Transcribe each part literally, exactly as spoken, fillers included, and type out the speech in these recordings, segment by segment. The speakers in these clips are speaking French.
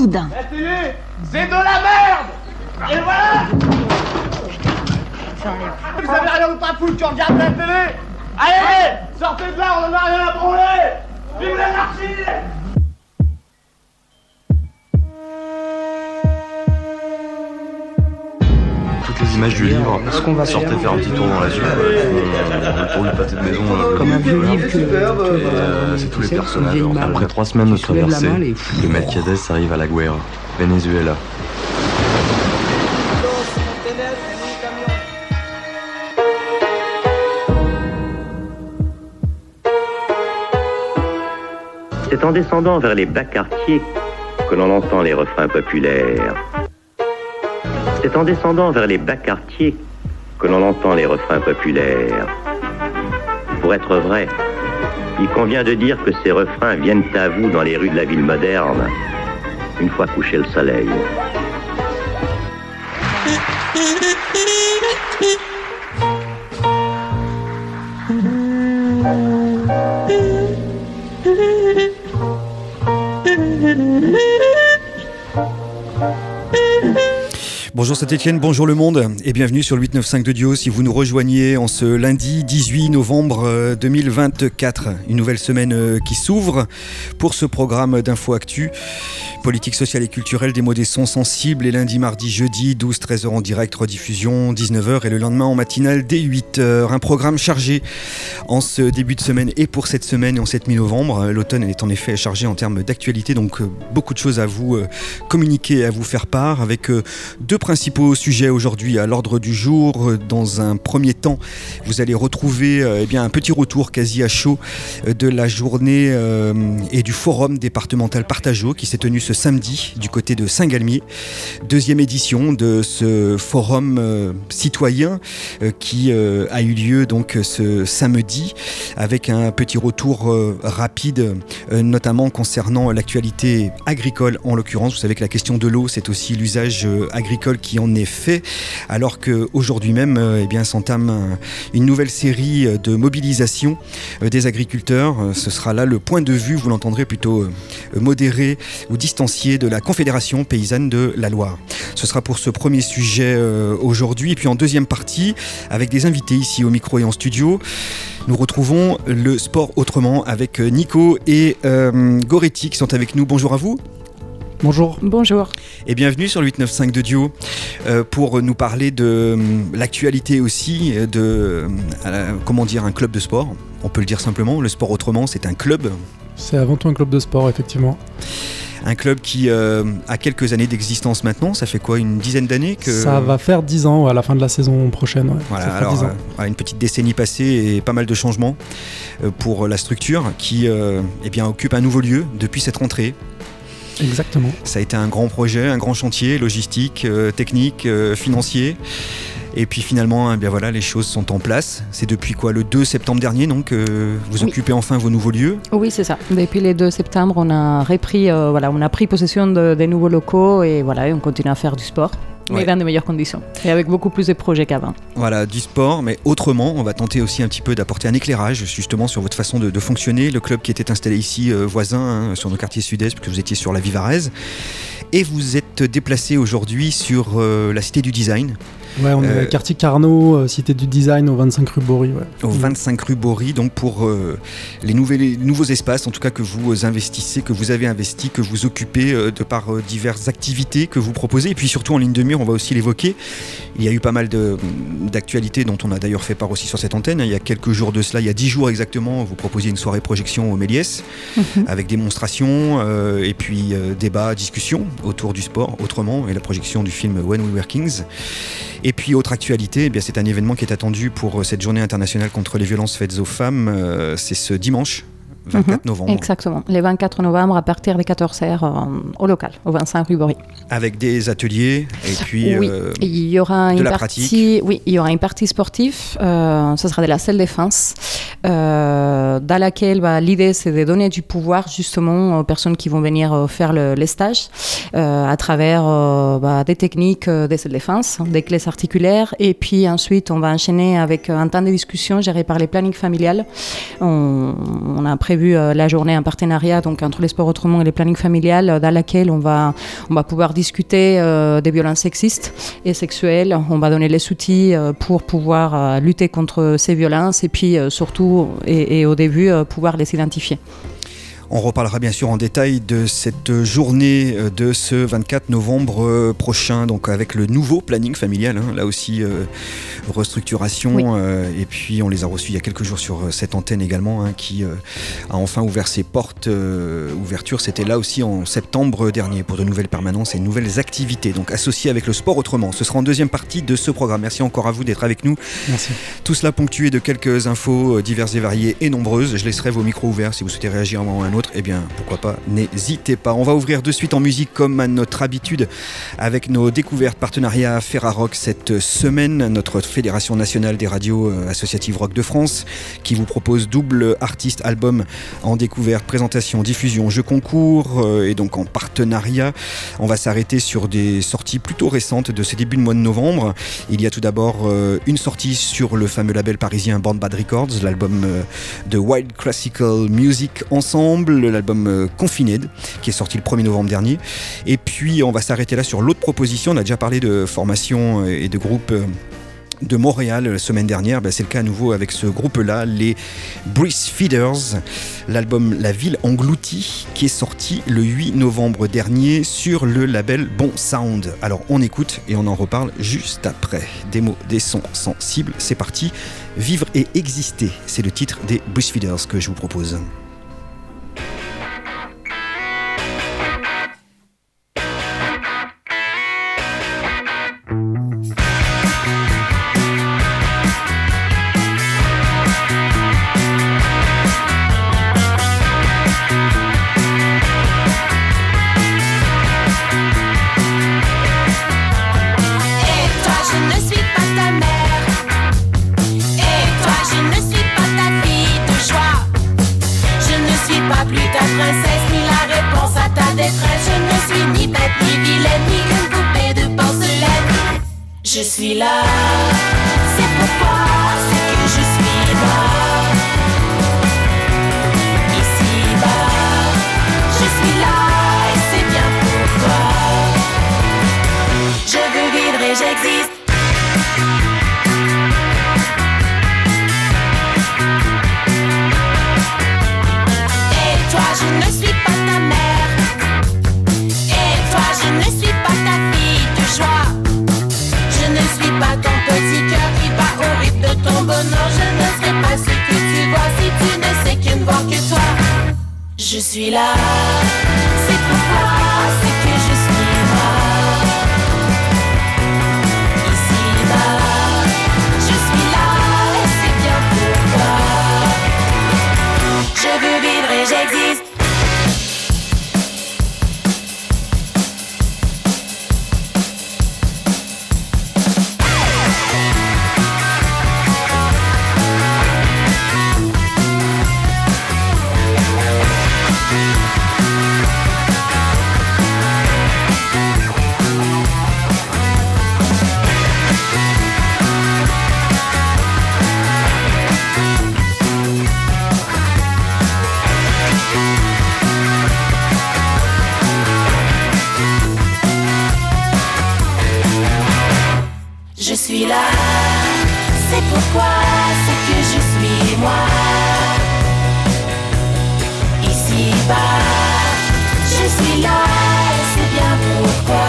soudain. La télé, c'est de la merde. Et voilà. Vous avez rien ou pas foutre, tu regardes la télé. Allez, sortez de là, on en a rien à branler. Vive l'anarchie. Toutes les images du livre, sortez faire un petit tour dans la suite, euh, pour le pâté de maison. Euh, Comme un vieux livre que, euh, c'est tous les personnages. Après trois semaines de traversée, le Melquiades arrive à La Guaira, Venezuela. C'est en descendant vers les bas quartiers que l'on entend les refrains populaires. C'est en descendant vers les bas quartiers que l'on entend les refrains populaires. Pour être vrai, il convient de dire que ces refrains viennent à vous dans les rues de la ville moderne, une fois couché le soleil. Bonjour Saint-Etienne, bonjour le monde et bienvenue sur le huit neuf cinq de Dio si vous nous rejoignez en ce lundi dix-huit novembre deux mille vingt-quatre. Une nouvelle semaine qui s'ouvre pour ce programme d'Info Actu. Politique sociale et culturelle, des mots des sons sensibles les lundis, mardis, jeudi, douze treize heures en direct, rediffusion dix-neuf heures et le lendemain en matinale dès huit heures. Un programme chargé en ce début de semaine et pour cette semaine et en cette mi-novembre. L'automne est en effet chargé en termes d'actualité, donc beaucoup de choses à vous communiquer, à vous faire part avec deux principaux sujets aujourd'hui à l'ordre du jour. Dans un premier temps, vous allez retrouver eh bien, un petit retour quasi à chaud de la journée euh, et du forum départemental Partageau qui s'est tenu ce samedi du côté de Saint-Galmier. Deuxième édition de ce forum euh, citoyen euh, qui euh, a eu lieu donc ce samedi avec un petit retour euh, rapide euh, notamment concernant l'actualité agricole en l'occurrence. Vous savez que la question de l'eau c'est aussi l'usage euh, agricole qui en est fait alors qu'aujourd'hui même euh, eh bien, s'entame un, une nouvelle série de mobilisation euh, des agriculteurs. Euh, ce sera là le point de vue, vous l'entendrez plutôt euh, modéré ou distancié de la Confédération paysanne de la Loire. Ce sera pour ce premier sujet euh, aujourd'hui. Et puis en deuxième partie, avec des invités ici au micro et en studio, nous retrouvons le sport autrement avec Nico et euh, Goretti qui sont avec nous. Bonjour à vous. Bonjour. Bonjour. Et bienvenue sur le huit neuf cinq de Dio euh, pour nous parler de euh, l'actualité aussi de, euh, comment dire, un club de sport. On peut le dire simplement, le sport autrement, c'est un club. C'est avant tout un club de sport, effectivement. Un club qui euh, a quelques années d'existence maintenant. Ça fait quoi, une dizaine d'années que... Ça va faire dix ans à la fin de la saison prochaine. Ouais. Voilà, alors euh, une petite décennie passée et pas mal de changements euh, pour la structure qui euh, eh bien, occupe un nouveau lieu depuis cette rentrée. Exactement. Ça a été un grand projet, un grand chantier, logistique, euh, technique, euh, financier. Et puis finalement, eh bien voilà, les choses sont en place. C'est depuis quoi, le deux septembre dernier, donc euh, vous oui. occupez enfin vos nouveaux lieux. Oui, c'est ça. Depuis le deux septembre, on a repris, euh, voilà, on a pris possession de, des nouveaux locaux et voilà, et on continue à faire du sport. Mais ouais. Dans de meilleures conditions et avec beaucoup plus de projets qu'avant. Voilà, du sport, mais autrement, on va tenter aussi un petit peu d'apporter un éclairage justement sur votre façon de, de fonctionner. Le club qui était installé ici, euh, voisin, hein, sur nos quartiers sud-est, puisque vous étiez sur la Vivarese. Et vous êtes déplacé aujourd'hui sur euh, la Cité du Design. Ouais, on euh, est quartier Carnot, euh, Cité du Design, au vingt-cinq rue Bory. Ouais. Au vingt-cinq rue Bory, donc pour euh, les, nouvelles, les nouveaux espaces, en tout cas que vous investissez, que vous avez investi, que vous occupez euh, de par euh, diverses activités que vous proposez. Et puis surtout en ligne de mire, on va aussi l'évoquer. Il y a eu pas mal de, d'actualités dont on a d'ailleurs fait part aussi sur cette antenne. Il y a quelques jours de cela, il y a dix jours exactement, vous proposiez une soirée projection au Méliès mm-hmm. avec démonstration euh, et puis euh, débat, discussion autour du sport autrement et la projection du film When We Were Kings. Et puis autre actualité, eh bien, c'est un événement qui est attendu pour cette journée internationale contre les violences faites aux femmes. Euh, c'est ce dimanche vingt-quatre novembre. Exactement, le vingt-quatre novembre à partir des quatorze heures euh, au local, au vingt-cinq rue Bory. Avec des ateliers et puis oui, euh, il y aura de une la partie, pratique. Oui, il y aura une partie sportive, euh, ce sera de la salle défense, euh, dans laquelle bah, l'idée c'est de donner du pouvoir justement aux personnes qui vont venir euh, faire le, les stages euh, à travers euh, bah, des techniques euh, de salle défense, des clés articulaires et puis ensuite on va enchaîner avec un temps de discussion géré par les plannings familiales. On, on a prévu euh, la journée en partenariat donc entre les sports autrement et les plannings familiales, euh, dans laquelle on va, on va pouvoir discuter euh, des violences sexistes et sexuelles. On va donner les outils euh, pour pouvoir euh, lutter contre ces violences et puis euh, surtout et, et au début euh, pouvoir les identifier. On reparlera bien sûr en détail de cette journée de ce vingt-quatre novembre prochain, donc avec le nouveau planning familial, hein, là aussi euh, restructuration, oui. euh, et puis on les a reçus il y a quelques jours sur cette antenne également, hein, qui euh, a enfin ouvert ses portes. Euh, ouverture, c'était là aussi en septembre dernier pour de nouvelles permanences et de nouvelles activités, donc associées avec le sport autrement. Ce sera en deuxième partie de ce programme. Merci encore à vous d'être avec nous. Merci. Tout cela ponctué de quelques infos diverses et variées et nombreuses. Je laisserai vos micros ouverts si vous souhaitez réagir à un moment ou à un autre. Eh bien, pourquoi pas, n'hésitez pas. On va ouvrir de suite en musique comme à notre habitude avec nos découvertes partenariats Ferrarock cette semaine, notre Fédération nationale des radios associatives rock de France qui vous propose double artiste album en découverte, présentation, diffusion, jeu concours euh, et donc en partenariat. On va s'arrêter sur des sorties plutôt récentes de ce début de mois de novembre. Il y a tout d'abord euh, une sortie sur le fameux label parisien Band Bad Records, l'album euh, de Wild Classical Music Ensemble, l'album euh, Confined, qui est sorti le premier novembre dernier. Et puis on va s'arrêter là sur l'autre proposition. On a déjà parlé de formation et de groupe euh, de Montréal la semaine dernière. Ben, c'est le cas à nouveau avec ce groupe-là, les Breastfeeders. L'album La Ville Engloutie, qui est sorti le huit novembre dernier sur le label Bon Sound. Alors on écoute et on en reparle juste après. Des mots, des sons sensibles, c'est parti. Vivre et exister, c'est le titre des Breastfeeders que je vous propose. Je suis là, c'est pourquoi, c'est que je suis là. Ici-bas, je suis là et c'est bien pourquoi. Je veux vivre et j'existe. Et toi, je ne suis pas ta mère. Et toi, je ne suis pas ta fille de joie. Je ne suis pas ton petit cœur qui bat au rythme de ton bonheur. Je ne serai pas ce que tu vois si tu ne sais que ne voir que toi. Je suis là, c'est pourquoi, c'est que je suis moi. Ici-bas, je suis là et c'est bien pourquoi. Je veux vivre et j'existe. Je suis là, c'est pourquoi, c'est que je suis moi. Ici-bas, je suis là et c'est bien pourquoi.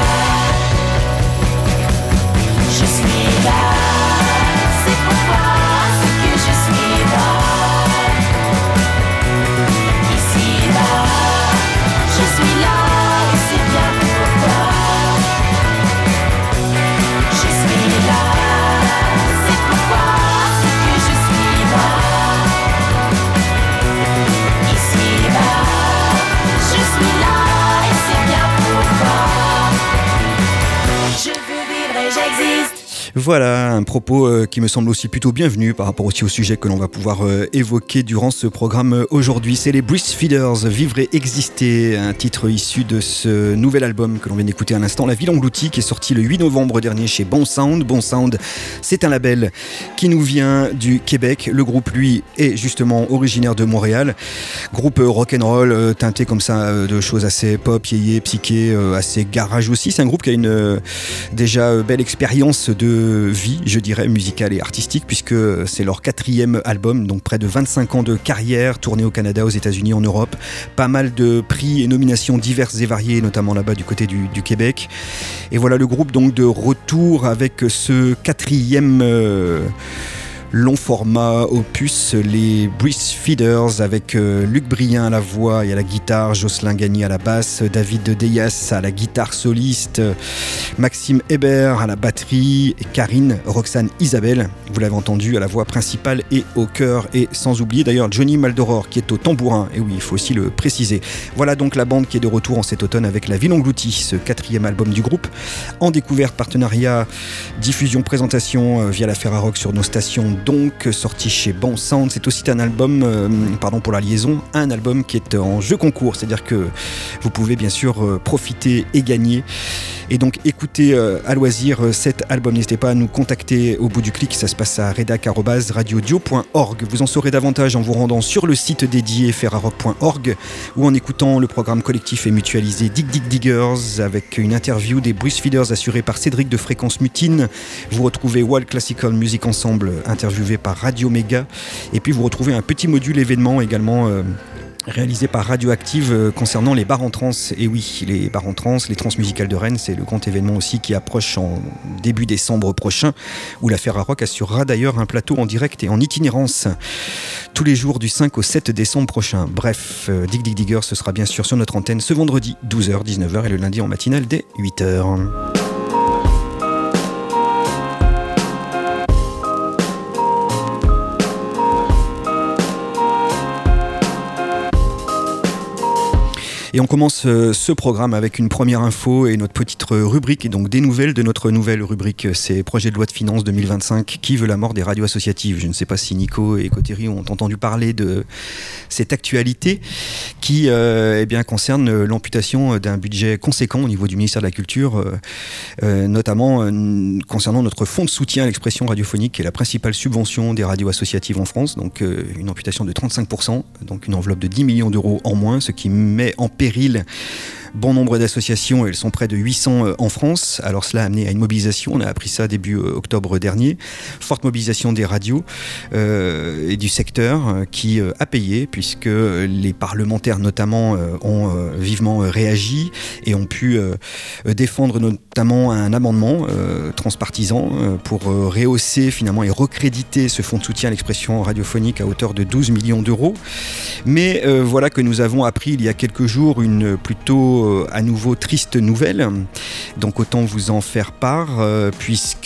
Je suis là, c'est pourquoi, c'est que je suis moi. Ici-bas, je suis là et c'est bien pourquoi. Je suis là, c'est pourquoi, c'est que je suis moi. Ici-bas, je suis là et Voilà, un propos euh, qui me semble aussi plutôt bienvenu par rapport aussi au sujet que l'on va pouvoir euh, évoquer durant ce programme euh, aujourd'hui. C'est les Breastfeeders, Vivre et Exister, un titre issu de ce nouvel album que l'on vient d'écouter à l'instant, La Ville Engloutie, qui est sorti le huit novembre dernier chez Bon Sound. Bon Sound, c'est un label qui nous vient du Québec. Le groupe, lui, est justement originaire de Montréal. Groupe euh, rock'n'roll, euh, teinté comme ça euh, de choses assez pop, yéyé, psyché, euh, assez garage aussi. C'est un groupe qui a une euh, déjà euh, belle expérience de vie, je dirais, musicale et artistique, puisque c'est leur quatrième album, donc près de vingt-cinq ans de carrière, tourné au Canada, aux États-Unis, en Europe, pas mal de prix et nominations diverses et variées, notamment là-bas du côté du, du Québec. Et voilà le groupe donc de retour avec ce quatrième euh, long format opus, les Breastfeeders, avec euh, Luc Brien à la voix et à la guitare, Jocelyn Gagny à la basse, David Deyas à la guitare soliste, euh, Maxime Hébert à la batterie et Karine Roxane Isabelle, vous l'avez entendu, à la voix principale et au chœur, et sans oublier d'ailleurs Johnny Maldoror qui est au tambourin, et oui, il faut aussi le préciser. Voilà donc la bande qui est de retour en cet automne avec La Ville Engloutie, ce quatrième album du groupe, en découverte, partenariat, diffusion, présentation euh, via la Ferrarock sur nos stations, donc sorti chez Bon Sound. C'est aussi un album, euh, pardon pour la liaison, un album qui est en jeu concours, c'est-à-dire que vous pouvez bien sûr euh, profiter et gagner. Et donc écoutez euh, à loisir euh, cet album. N'hésitez pas à nous contacter au bout du clic, ça se passe à redac arobase radiodio point org. Vous en saurez davantage en vous rendant sur le site dédié ferrarock point org ou en écoutant le programme collectif et mutualisé Dig Dig Diggers avec une interview des Breastfeeders assurée par Cédric de Fréquence Mutine. Vous retrouvez World Classical Music Ensemble interviewé par Radio Méga, et puis vous retrouvez un petit module événement également euh, réalisé par Radioactive euh, concernant les bars en trans. Et oui, les bars en trans, les transmusicales de Rennes, c'est le grand événement aussi qui approche en début décembre prochain, où la Ferrarock assurera d'ailleurs un plateau en direct et en itinérance tous les jours du cinq au sept décembre prochain. Bref, euh, Dig Dig Digger, ce sera bien sûr sur notre antenne ce vendredi douze heures dix-neuf heures et le lundi en matinale dès huit heures. Et on commence euh, ce programme avec une première info et notre petite rubrique, et donc des nouvelles de notre nouvelle rubrique, c'est projet de loi de finances deux mille vingt-cinq, qui veut la mort des radios associatives. Je ne sais pas si Nico et Cotéry ont entendu parler de cette actualité qui euh, eh bien, concerne l'amputation d'un budget conséquent au niveau du ministère de la Culture, euh, euh, notamment euh, concernant notre fonds de soutien à l'expression radiophonique, qui est la principale subvention des radios associatives en France, donc euh, une amputation de trente-cinq pour cent, donc une enveloppe de dix millions d'euros en moins, ce qui met en péril bon nombre d'associations. Elles sont près de huit cents en France. Alors cela a amené à une mobilisation, on a appris ça début octobre dernier, forte mobilisation des radios euh, et du secteur euh, qui euh, a payé, puisque les parlementaires notamment euh, ont euh, vivement réagi et ont pu euh, défendre notamment un amendement euh, transpartisan euh, pour euh, rehausser finalement et recréditer ce fonds de soutien à l'expression radiophonique à hauteur de douze millions d'euros. Mais euh, voilà que nous avons appris il y a quelques jours une plutôt euh, à nouveau triste nouvelle, donc autant vous en faire part, euh, puisque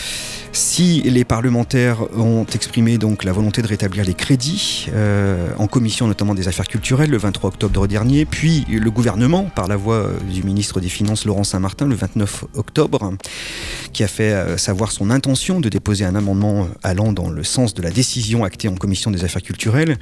si les parlementaires ont exprimé donc la volonté de rétablir les crédits euh, en commission notamment des affaires culturelles le vingt-trois octobre dernier, puis le gouvernement par la voix du ministre des Finances Laurent Saint-Martin le vingt-neuf octobre, qui a fait euh, savoir son intention de déposer un amendement allant dans le sens de la décision actée en commission des affaires culturelles.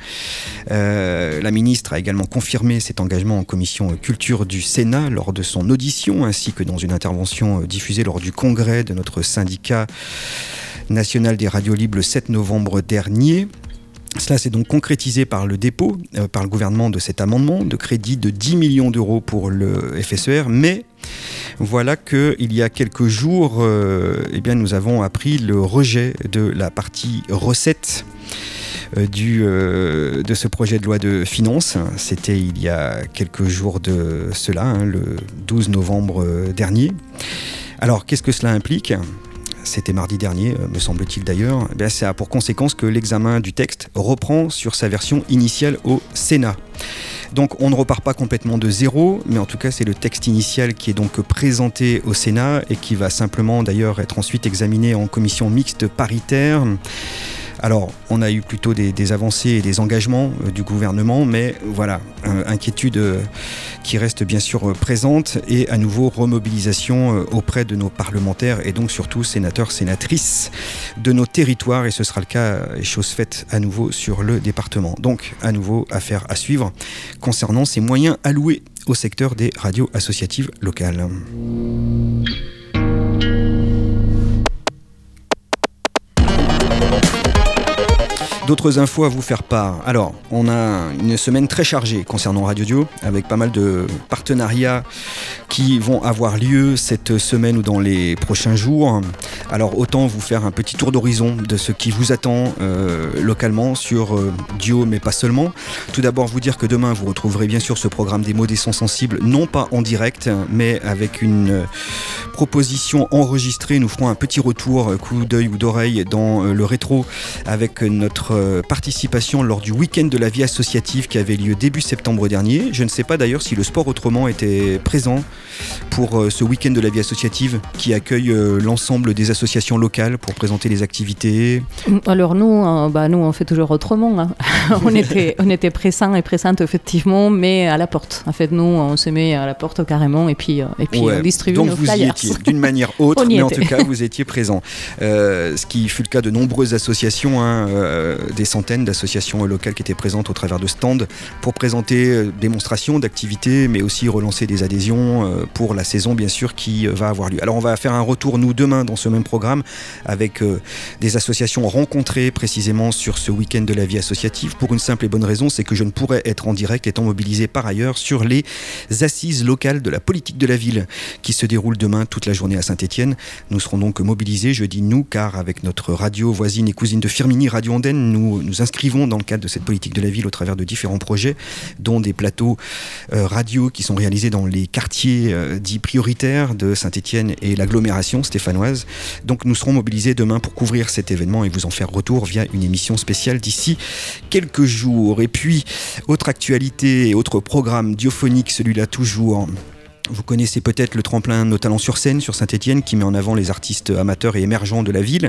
Euh, la ministre a également confirmé cet engagement en commission culture du Sénat lors de son audition, ainsi que dans une intervention diffusée lors du congrès de notre syndicat national des radios libres le sept novembre dernier. Cela s'est donc concrétisé par le dépôt euh, par le gouvernement de cet amendement de crédit de dix millions d'euros pour le F S E R, mais voilà qu'il y a quelques jours, euh, eh bien, nous avons appris le rejet de la partie recettes euh, du, euh, de ce projet de loi de finances. C'était il y a quelques jours de cela, hein, le douze novembre dernier. Alors, qu'est-ce que cela implique ? C'était mardi dernier, me semble-t-il d'ailleurs. Eh bien, ça a pour conséquence que l'examen du texte reprend sur sa version initiale au Sénat. Donc on ne repart pas complètement de zéro, mais en tout cas c'est le texte initial qui est donc présenté au Sénat et qui va simplement d'ailleurs être ensuite examiné en commission mixte paritaire, Alors, on a eu plutôt des, des avancées et des engagements euh, du gouvernement, mais voilà, euh, inquiétude euh, qui reste bien sûr euh, présente et à nouveau remobilisation euh, auprès de nos parlementaires et donc surtout sénateurs, sénatrices de nos territoires, et ce sera le cas, et chose faite à nouveau sur le département. Donc, à nouveau, affaire à suivre concernant ces moyens alloués au secteur des radios associatives locales. D'autres infos à vous faire part. Alors, on a une semaine très chargée concernant Radio Dio, avec pas mal de partenariats qui vont avoir lieu cette semaine ou dans les prochains jours. Alors, autant vous faire un petit tour d'horizon de ce qui vous attend euh, localement sur euh, Dio, mais pas seulement. Tout d'abord, vous dire que demain, vous retrouverez bien sûr ce programme des mots des sons sensibles, non pas en direct, mais avec une euh, proposition enregistrée. Nous ferons un petit retour, euh, coup d'œil ou d'oreille dans euh, le rétro, avec notre participation lors du week-end de la vie associative qui avait lieu début septembre dernier. Je ne sais pas d'ailleurs si le Sport Autrement était présent pour ce week-end de la vie associative qui accueille l'ensemble des associations locales pour présenter les activités. Alors nous, euh, bah nous on fait toujours autrement. Hein. on, était, on était pressants et pressantes effectivement, mais à la porte. En fait, nous on se met à la porte carrément et puis, et puis ouais, on distribue donc nos vous flyers. Y étiez d'une manière autre, mais était. En tout cas vous étiez présent. Euh, ce qui fut le cas de nombreuses associations, hein, euh, des centaines d'associations locales qui étaient présentes au travers de stands pour présenter euh, démonstrations d'activités, mais aussi relancer des adhésions euh, pour la saison bien sûr qui euh, va avoir lieu. Alors on va faire un retour nous demain dans ce même programme avec euh, des associations rencontrées précisément sur ce week-end de la vie associative pour une simple et bonne raison, c'est que je ne pourrais être en direct étant mobilisé par ailleurs sur les assises locales de la politique de la ville qui se déroulent demain toute la journée à Saint-Étienne. Nous serons donc mobilisés, je dis nous, car avec notre radio voisine et cousine de Firminy, Radio Andenne, nous nous inscrivons dans le cadre de cette politique de la ville au travers de différents projets, dont des plateaux euh, radio qui sont réalisés dans les quartiers euh, dits prioritaires de Saint-Étienne et l'agglomération stéphanoise. Donc nous serons mobilisés demain pour couvrir cet événement et vous en faire retour via une émission spéciale d'ici quelques jours. Et puis, autre actualité et autre programme diophonique, celui-là toujours. Vous connaissez peut-être le tremplin Nos Talents sur scène sur Saint-Étienne qui met en avant les artistes amateurs et émergents de la ville.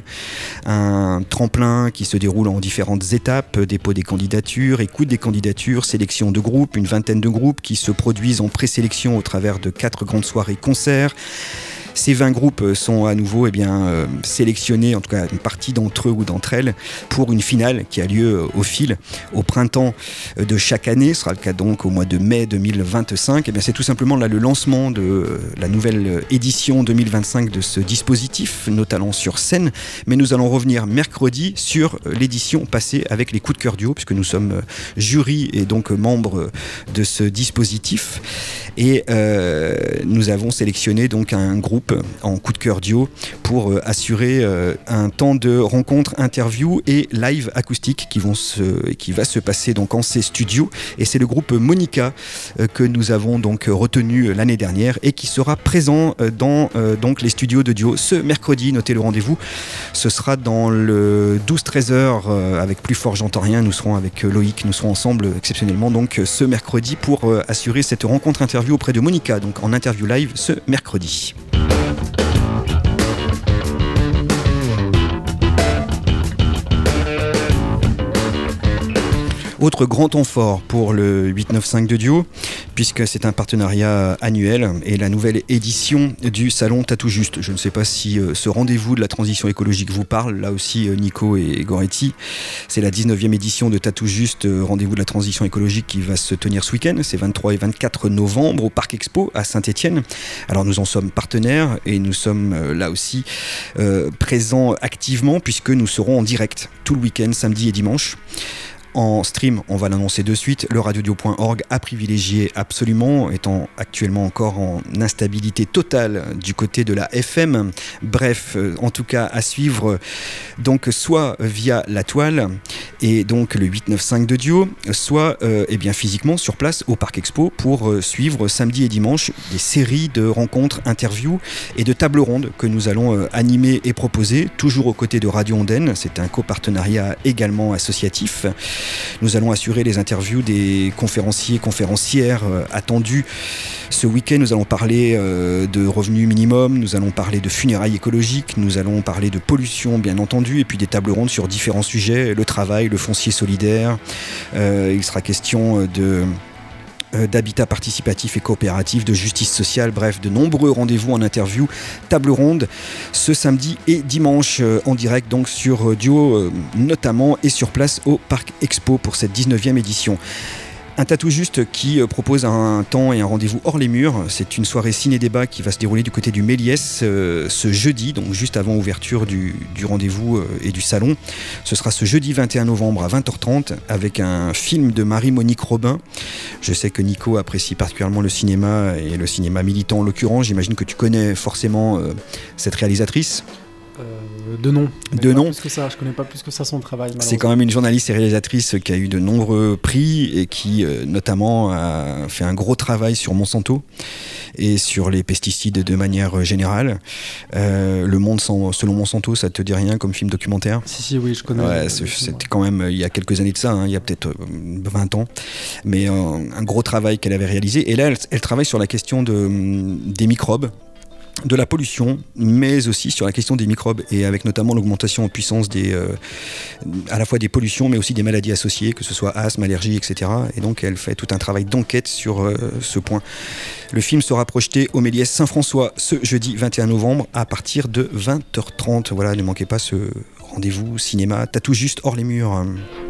Un tremplin qui se déroule en différentes étapes, dépôt des candidatures, écoute des candidatures, sélection de groupes, une vingtaine de groupes qui se produisent en présélection au travers de quatre grandes soirées concerts. Ces vingt groupes sont à nouveau eh bien, euh, sélectionnés, en tout cas une partie d'entre eux ou d'entre elles, pour une finale qui a lieu au fil au printemps de chaque année. Ce sera le cas donc au mois de mai deux mille vingt-cinq. Eh bien, c'est tout simplement là le lancement de la nouvelle édition deux mille vingt-cinq de ce dispositif, Nos Talents sur scène. Mais nous allons revenir mercredi sur l'édition passée avec les coups de cœur duo, puisque nous sommes jury et donc membres de ce dispositif. Et euh, nous avons sélectionné donc un groupe en coup de cœur duo pour euh, assurer euh, un temps de rencontre, interview et live acoustique qui, vont se, qui va se passer donc en ces studios. Et c'est le groupe Monica euh, que nous avons donc retenu l'année dernière et qui sera présent euh, dans euh, donc les studios de duo ce mercredi. Notez le rendez-vous, ce sera dans le douze treize heures euh, avec Plus fort j'entends rien. Nous serons avec Loïc, nous serons ensemble exceptionnellement donc ce mercredi pour euh, assurer cette rencontre interview auprès de Monica, donc en interview live ce mercredi. Autre grand temps fort pour le huit neuf cinq de Dio, puisque c'est un partenariat annuel et la nouvelle édition du salon Tatou Juste. Je ne sais pas si euh, ce rendez-vous de la transition écologique vous parle, là aussi euh, Nico et Goretti. C'est la dix-neuvième édition de Tatou Juste, euh, rendez-vous de la transition écologique qui va se tenir ce week-end. C'est vingt-trois et vingt-quatre novembre au Parc Expo à Saint-Étienne. Alors nous en sommes partenaires et nous sommes euh, là aussi euh, présents activement puisque nous serons en direct tout le week-end, samedi et dimanche. En stream, on va l'annoncer de suite, le radiodio point org a privilégié absolument, étant actuellement encore en instabilité totale du côté de la F M. Bref, en tout cas à suivre donc soit via la toile et donc le huit neuf cinq de Dio, soit euh, eh bien physiquement sur place au Parc Expo pour euh, suivre samedi et dimanche des séries de rencontres, interviews et de tables rondes que nous allons euh, animer et proposer, toujours aux côtés de Radio Andenne. C'est un copartenariat également associatif. Nous allons assurer les interviews des conférenciers, conférencières euh, attendus. Ce week-end, nous allons parler euh, de revenus minimum, nous allons parler de funérailles écologiques, nous allons parler de pollution, bien entendu, et puis des tables rondes sur différents sujets, le travail, le foncier solidaire. Euh, il sera question de... d'habitat participatif et coopératif, de justice sociale, bref, de nombreux rendez-vous en interview, table ronde, ce samedi et dimanche euh, en direct donc sur euh, Duo euh, notamment et sur place au Parc Expo pour cette dix-neuvième édition. Un tatou juste qui euh, propose un temps et un rendez-vous hors les murs. C'est une soirée ciné-débat qui va se dérouler du côté du Méliès euh, ce jeudi, donc juste avant ouverture du, du rendez-vous euh, et du salon. Ce sera ce jeudi vingt et un novembre à vingt heures trente avec un film de Marie-Monique Robin. Je sais que Nico apprécie particulièrement le cinéma et le cinéma militant en l'occurrence. J'imagine que tu connais forcément euh, cette réalisatrice. Euh, de nom. De nom. Plus que ça, je connais pas plus que ça son travail. C'est quand même une journaliste et réalisatrice qui a eu de nombreux prix et qui euh, notamment a fait un gros travail sur Monsanto et sur les pesticides de manière générale. Euh, le Monde sans, selon Monsanto, ça te dit rien comme film documentaire ? Si, si, oui, je connais. Ouais, c'est, c'était quand même il y a quelques années de ça, hein, il y a peut-être vingt ans, mais euh, un gros travail qu'elle avait réalisé. Et là, elle, elle travaille sur la question de, des microbes, de la pollution, mais aussi sur la question des microbes et avec notamment l'augmentation en puissance des, euh, à la fois des pollutions, mais aussi des maladies associées, que ce soit asthme, allergie, et cetera. Et donc elle fait tout un travail d'enquête sur euh, ce point. Le film sera projeté au Méliès Saint-François ce jeudi vingt et un novembre à partir de vingt heures trente. Voilà, ne manquez pas ce rendez-vous cinéma, tatou juste hors les murs.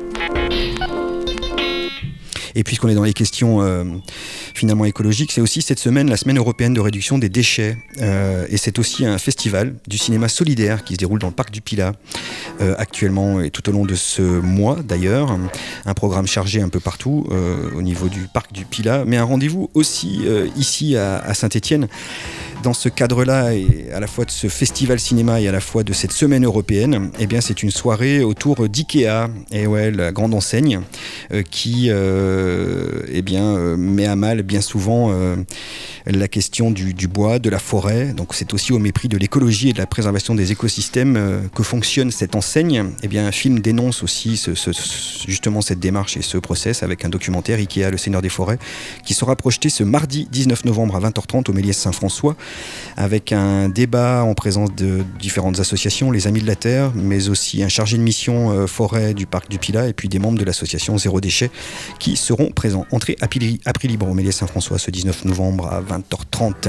Et puisqu'on est dans les questions euh, finalement écologiques, c'est aussi cette semaine la semaine européenne de réduction des déchets. Euh, et c'est aussi un festival du cinéma solidaire qui se déroule dans le parc du Pilat euh, actuellement et tout au long de ce mois d'ailleurs. Un programme chargé un peu partout euh, au niveau du parc du Pilat, mais un rendez-vous aussi euh, ici à, à Saint-Étienne. Dans ce cadre-là, et à la fois de ce festival cinéma et à la fois de cette semaine européenne, eh bien, c'est une soirée autour d'IKEA, et ouais, la grande enseigne, euh, qui euh, eh bien, euh, met à mal bien souvent euh, la question du, du bois, de la forêt. Donc c'est aussi au mépris de l'écologie et de la préservation des écosystèmes euh, que fonctionne cette enseigne. Eh bien, un film dénonce aussi ce, ce, justement cette démarche et ce process avec un documentaire IKEA, le Seigneur des forêts, qui sera projeté ce mardi dix-neuf novembre à vingt heures trente au Méliès Saint-François, avec un débat en présence de différentes associations, les Amis de la Terre, mais aussi un chargé de mission euh, forêt du parc du Pilat et puis des membres de l'association Zéro Déchet qui seront présents. Entrée à prix, à prix libre au Méliès Saint-François ce dix-neuf novembre à vingt heures trente.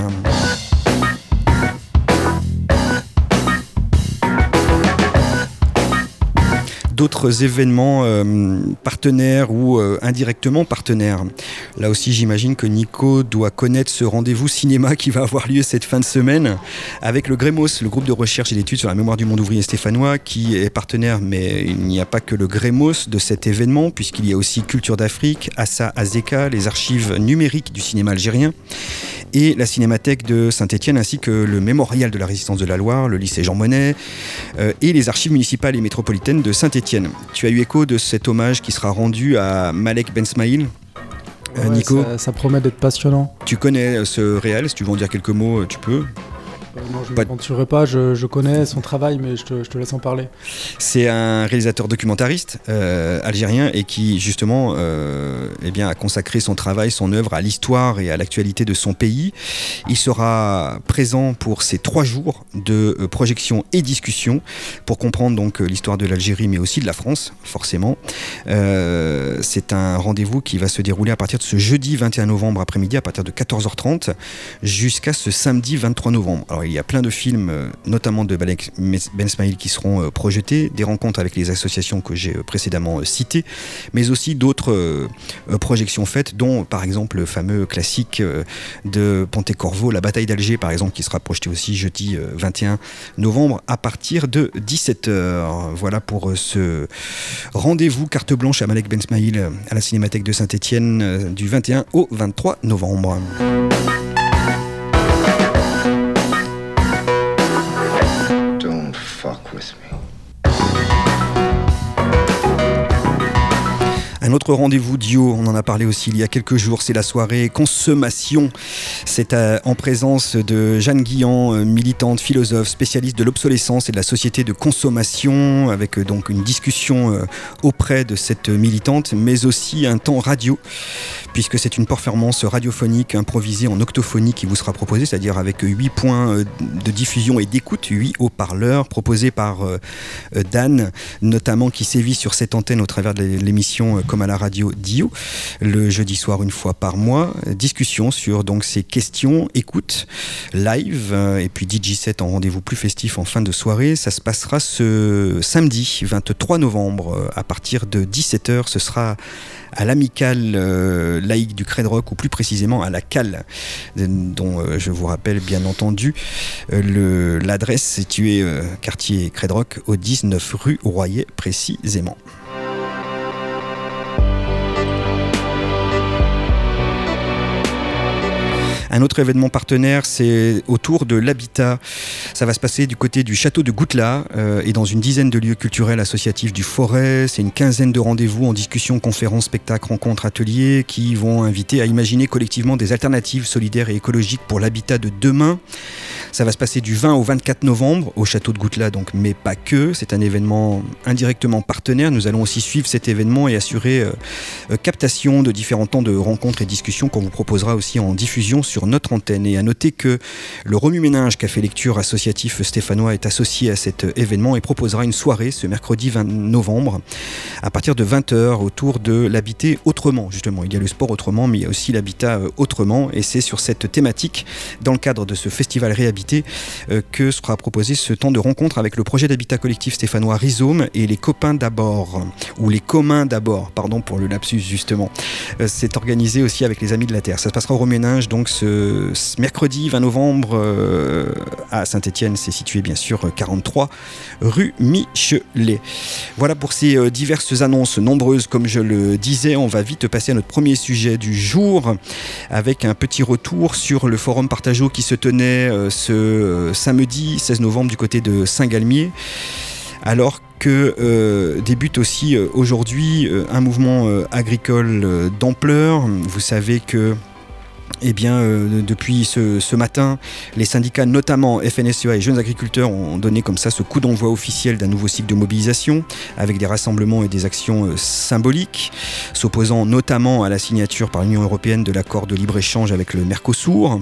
D'autres événements euh, partenaires ou euh, indirectement partenaires. Là aussi, j'imagine que Nico doit connaître ce rendez-vous cinéma qui va avoir lieu cette fin de semaine avec le Grémos, le groupe de recherche et d'études sur la mémoire du monde ouvrier stéphanois, qui est partenaire, mais il n'y a pas que le Grémos de cet événement, puisqu'il y a aussi Culture d'Afrique, Assa Azeka, les archives numériques du cinéma algérien, et la Cinémathèque de Saint-Étienne, ainsi que le Mémorial de la Résistance de la Loire, le lycée Jean Monnet, euh, et les archives municipales et métropolitaines de Saint-Étienne. Tu as eu écho de cet hommage qui sera rendu à Malek Bensmaïl, euh, ouais, Nico. Ça, ça promet d'être passionnant. Tu connais ce réel, si tu veux en dire quelques mots, tu peux. Euh, non, je ne m'aventurerai pas, je, je connais son travail, mais je te, je te laisse en parler. C'est un réalisateur documentariste euh, algérien et qui, justement, euh, eh bien, a consacré son travail, son œuvre à l'histoire et à l'actualité de son pays. Il sera présent pour ces trois jours de euh, projection et discussion pour comprendre donc l'histoire de l'Algérie, mais aussi de la France, forcément. Euh, c'est un rendez-vous qui va se dérouler à partir de ce jeudi vingt et un novembre après-midi, à partir de quatorze heures trente, jusqu'à ce samedi vingt-trois novembre. Alors, il y a plein de films, notamment de Malek Bensmaïl, qui seront projetés, des rencontres avec les associations que j'ai précédemment citées, mais aussi d'autres projections faites, dont par exemple le fameux classique de Pontecorvo, La bataille d'Alger, par exemple, qui sera projeté aussi jeudi vingt et un novembre à partir de dix-sept heures. Voilà pour ce rendez-vous carte blanche à Malek Bensmaïl à la Cinémathèque de Saint-Étienne du vingt et un au vingt-trois novembre. Un autre rendez-vous Dio, on en a parlé aussi il y a quelques jours, c'est la soirée Consommation. C'est à, en présence de Jeanne Guillan, militante, philosophe, spécialiste de l'obsolescence et de la société de consommation, avec donc une discussion auprès de cette militante, mais aussi un temps radio, puisque c'est une performance radiophonique improvisée en octophonie qui vous sera proposée, c'est-à-dire avec huit points de diffusion et d'écoute, huit haut-parleurs proposés par Dan, notamment qui sévit sur cette antenne au travers de l'émission Comme à la radio Dio, le jeudi soir une fois par mois. Discussion sur donc ces questions, écoute, live, et puis D J set en rendez-vous plus festif en fin de soirée. Ça se passera ce samedi vingt-trois novembre à partir de dix-sept heures. Ce sera à l'amicale euh, laïque du Credrock, ou plus précisément à la Cale, dont euh, je vous rappelle bien entendu euh, le, l'adresse située euh, quartier Credrock au dix-neuf rue Royer précisément. Un autre événement partenaire, c'est autour de l'habitat. Ça va se passer du côté du château de Goutelas euh, et dans une dizaine de lieux culturels associatifs du Forêt. C'est une quinzaine de rendez-vous en discussion, conférences, spectacles, rencontres, ateliers qui vont inviter à imaginer collectivement des alternatives solidaires et écologiques pour l'habitat de demain. Ça va se passer du vingt au vingt-quatre novembre au château de Goutelas, donc, mais pas que. C'est un événement indirectement partenaire. Nous allons aussi suivre cet événement et assurer euh, euh, captation de différents temps de rencontres et discussions qu'on vous proposera aussi en diffusion sur notre antenne. Et à noter que le remue-ménage Café Lecture associatif stéphanois est associé à cet événement et proposera une soirée ce mercredi vingt novembre à partir de vingt heures autour de l'habiter autrement. Justement, il y a le sport autrement, mais il y a aussi l'habitat autrement, et c'est sur cette thématique, dans le cadre de ce festival Réhabité, euh, que sera proposé ce temps de rencontre avec le projet d'habitat collectif stéphanois Rhizome et les copains d'abord, ou les communs d'abord, pardon pour le lapsus justement. Euh, c'est organisé aussi avec les Amis de la Terre. Ça se passera au remue-ménage donc ce Ce mercredi vingt novembre euh, à Saint-Étienne. C'est situé bien sûr quarante-trois rue Michelet. Voilà pour ces euh, diverses annonces nombreuses. Comme je le disais, on va vite passer à notre premier sujet du jour avec un petit retour sur le forum Partageau qui se tenait euh, ce euh, samedi seize novembre du côté de Saint-Galmier, alors que euh, débute aussi euh, aujourd'hui euh, un mouvement euh, agricole euh, d'ampleur. Vous savez que Eh bien, euh, depuis ce, ce matin, les syndicats, notamment F N S E A et Jeunes Agriculteurs, ont donné comme ça ce coup d'envoi officiel d'un nouveau cycle de mobilisation, avec des rassemblements et des actions euh, symboliques, s'opposant notamment à la signature par l'Union européenne de l'accord de libre-échange avec le Mercosur.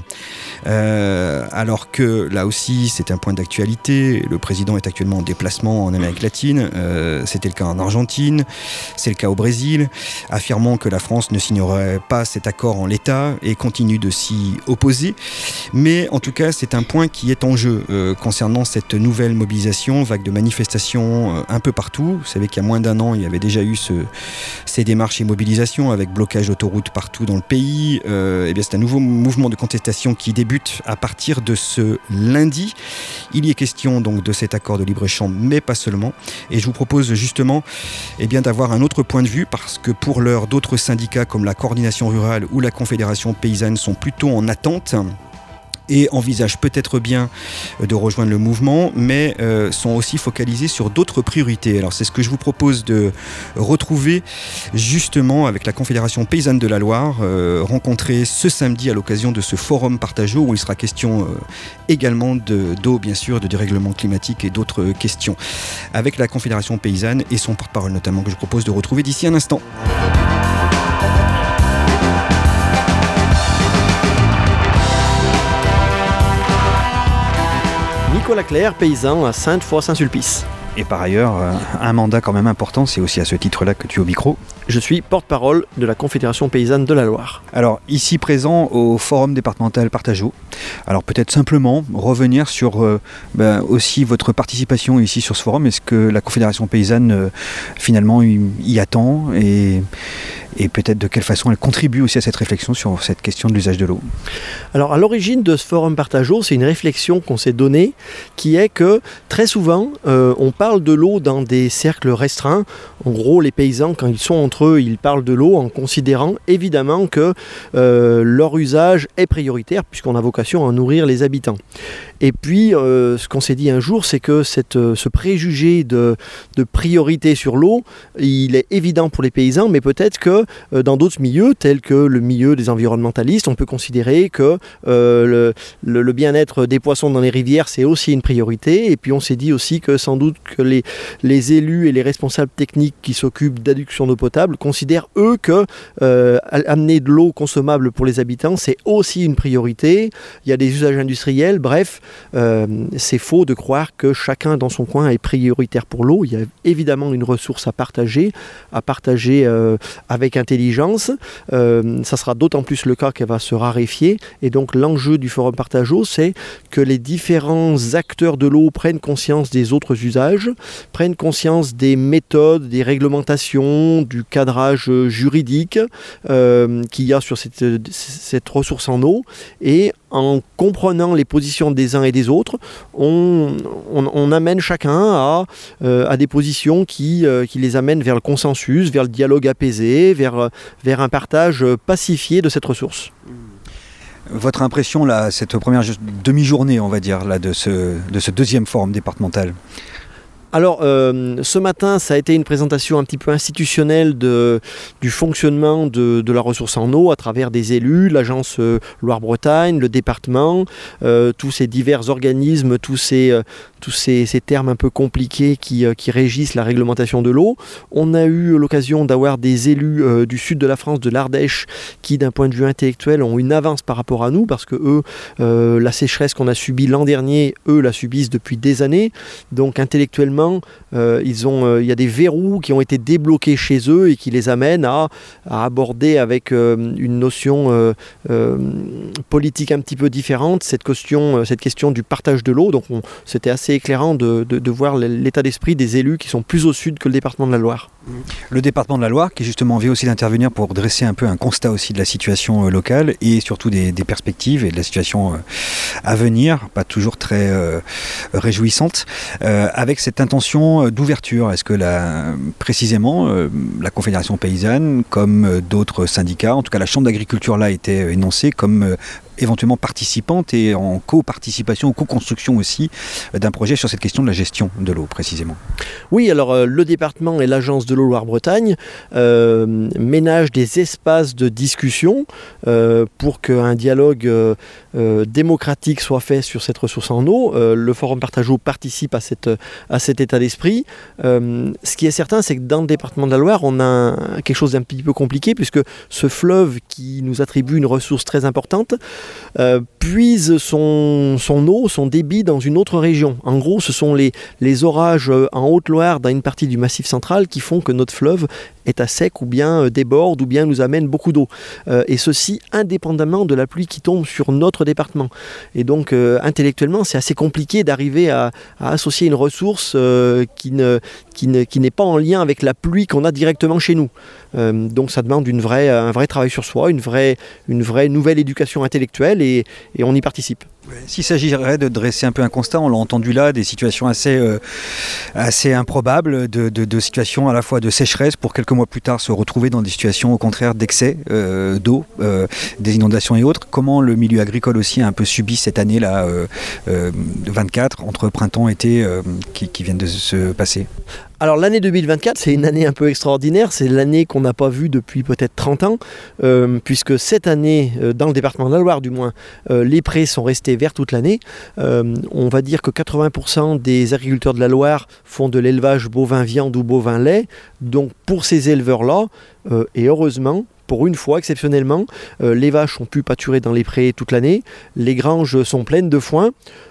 Euh, alors que, là aussi, c'est un point d'actualité, le président est actuellement en déplacement en Amérique latine, euh, c'était le cas en Argentine, c'est le cas au Brésil, affirmant que la France ne signerait pas cet accord en l'état et continue de s'y opposer. Mais en tout cas, c'est un point qui est en jeu euh, concernant cette nouvelle mobilisation, vague de manifestations euh, un peu partout. Vous savez qu'il y a moins d'un an, il y avait déjà eu ce, ces démarches et mobilisations avec blocage d'autoroutes partout dans le pays. Euh, et bien, c'est un nouveau mouvement de contestation qui débute à partir de ce lundi. Il y est question donc de cet accord de libre-échange, mais pas seulement. Et je vous propose justement eh bien, d'avoir un autre point de vue, parce que pour l'heure, d'autres syndicats comme la Coordination Rurale ou la Confédération Paysanne sont plutôt en attente et envisagent peut-être bien de rejoindre le mouvement, mais euh, sont aussi focalisés sur d'autres priorités. Alors c'est ce que je vous propose de retrouver justement avec la Confédération Paysanne de la Loire, euh, rencontrée ce samedi à l'occasion de ce forum Partageau, où il sera question euh, également de, d'eau, bien sûr, de dérèglement climatique et d'autres questions, avec la Confédération Paysanne et son porte-parole notamment, que je propose de retrouver d'ici un instant. Nicolas Claire, paysan à Sainte-Foy-Saint-Sulpice. Et par ailleurs, euh, un mandat quand même important, c'est aussi à ce titre-là que tu es au micro. Je suis porte-parole de la Confédération Paysanne de la Loire. Alors, ici présent au Forum départemental Partageau. Alors, peut-être simplement revenir sur euh, ben, aussi votre participation ici sur ce forum. Est-ce que la Confédération Paysanne, euh, finalement, y, y attend et, et peut-être de quelle façon elle contribue aussi à cette réflexion sur cette question de l'usage de l'eau. Alors à l'origine de ce forum Partage eau, c'est une réflexion qu'on s'est donnée qui est que très souvent euh, on parle de l'eau dans des cercles restreints. En gros, les paysans, quand ils sont entre eux, ils parlent de l'eau en considérant évidemment que euh, leur usage est prioritaire puisqu'on a vocation à nourrir les habitants. Et puis, euh, ce qu'on s'est dit un jour, c'est que cette, ce préjugé de, de priorité sur l'eau, il est évident pour les paysans, mais peut-être que euh, dans d'autres milieux, tels que le milieu des environnementalistes, on peut considérer que euh, le, le, le bien-être des poissons dans les rivières, c'est aussi une priorité. Et puis, on s'est dit aussi que sans doute que les, les élus et les responsables techniques qui s'occupent d'adduction d'eau potable considèrent, eux, que euh, amener de l'eau consommable pour les habitants, c'est aussi une priorité. Il y a des usages industriels, bref. Euh, c'est faux de croire que chacun dans son coin est prioritaire pour l'eau. Il y a évidemment une ressource à partager, à partager euh, avec intelligence. Euh, ça sera d'autant plus le cas qu'elle va se raréfier. Et donc l'enjeu du forum Partage eau, c'est que les différents acteurs de l'eau prennent conscience des autres usages, prennent conscience des méthodes, des réglementations, du cadrage juridique euh, qu'il y a sur cette, cette ressource en eau, et en comprenant les positions des uns et des autres, on, on, on amène chacun à, euh, à des positions qui, euh, qui les amènent vers le consensus, vers le dialogue apaisé, vers, vers un partage pacifié de cette ressource. Votre impression, là, cette première demi-journée, on va dire, là, de, ce, de ce deuxième forum départemental ? Alors, euh, ce matin, ça a été une présentation un petit peu institutionnelle de, du fonctionnement de, de la ressource en eau à travers des élus, l'agence euh, Loire-Bretagne, le département, euh, tous ces divers organismes, tous ces, euh, tous ces, ces termes un peu compliqués qui, euh, qui régissent la réglementation de l'eau. On a eu l'occasion d'avoir des élus euh, du sud de la France, de l'Ardèche, qui d'un point de vue intellectuel ont une avance par rapport à nous, parce que eux, euh, la sécheresse qu'on a subie l'an dernier, eux la subissent depuis des années. Donc intellectuellement, Euh, ils ont, euh, il y a des verrous qui ont été débloqués chez eux et qui les amènent à, à aborder avec euh, une notion euh, euh, politique un petit peu différente cette question, euh, cette question du partage de l'eau. Donc on, c'était assez éclairant de, de, de voir l'état d'esprit des élus qui sont plus au sud que le département de la Loire. Le département de la Loire qui justement vient aussi d'intervenir pour dresser un peu un constat aussi de la situation euh, locale et surtout des, des perspectives et de la situation euh, à venir, pas toujours très euh, réjouissante, euh, avec cette intention d'ouverture. Est-ce que la, précisément euh, la Confédération paysanne, comme euh, d'autres syndicats, en tout cas la Chambre d'agriculture là était énoncée comme euh, éventuellement participante et en co-participation ou co-construction aussi euh, d'un projet sur cette question de la gestion de l'eau précisément. Oui, alors euh, le département et l'agence de l'eau Loire-Bretagne euh, ménagent des espaces de discussion euh, pour qu'un dialogue euh, euh, démocratique soit fait sur cette ressource en eau. Euh, le forum Partage eau participe à, cette, à cet état d'esprit. Euh, ce qui est certain, c'est que dans le département de la Loire, on a un, quelque chose d'un petit peu compliqué puisque ce fleuve qui nous attribue une ressource très importante Euh, puise son, son eau, son débit dans une autre région. En gros, ce sont les, les orages en Haute-Loire dans une partie du Massif central qui font que notre fleuve est à sec ou bien déborde ou bien nous amène beaucoup d'eau. Euh, et ceci indépendamment de la pluie qui tombe sur notre département. Et donc euh, intellectuellement, c'est assez compliqué d'arriver à, à associer une ressource euh, qui, ne, qui, ne, qui n'est pas en lien avec la pluie qu'on a directement chez nous. Euh, donc ça demande une vraie, un vrai travail sur soi, une vraie, une vraie nouvelle éducation intellectuelle et, et on y participe. S'il s'agirait de dresser un peu un constat, on l'a entendu là, des situations assez, euh, assez improbables, de, de, de situations à la fois de sécheresse pour quelques mois plus tard se retrouver dans des situations au contraire d'excès euh, d'eau, euh, des inondations et autres. Comment le milieu agricole aussi a un peu subi cette année-là euh, euh, vingt-quatre, entre printemps et été euh, qui, qui viennent de se passer? Alors l'année deux mille vingt-quatre, c'est une année un peu extraordinaire, c'est l'année qu'on n'a pas vue depuis peut-être trente ans, euh, puisque cette année, euh, dans le département de la Loire du moins, euh, les prés sont restés verts toute l'année. Euh, on va dire que quatre-vingts pour cent des agriculteurs de la Loire font de l'élevage bovin-viande ou bovin-lait, donc pour ces éleveurs-là, euh, et heureusement, pour une fois, exceptionnellement, euh, les vaches ont pu pâturer dans les prés toute l'année, les granges sont pleines de foin,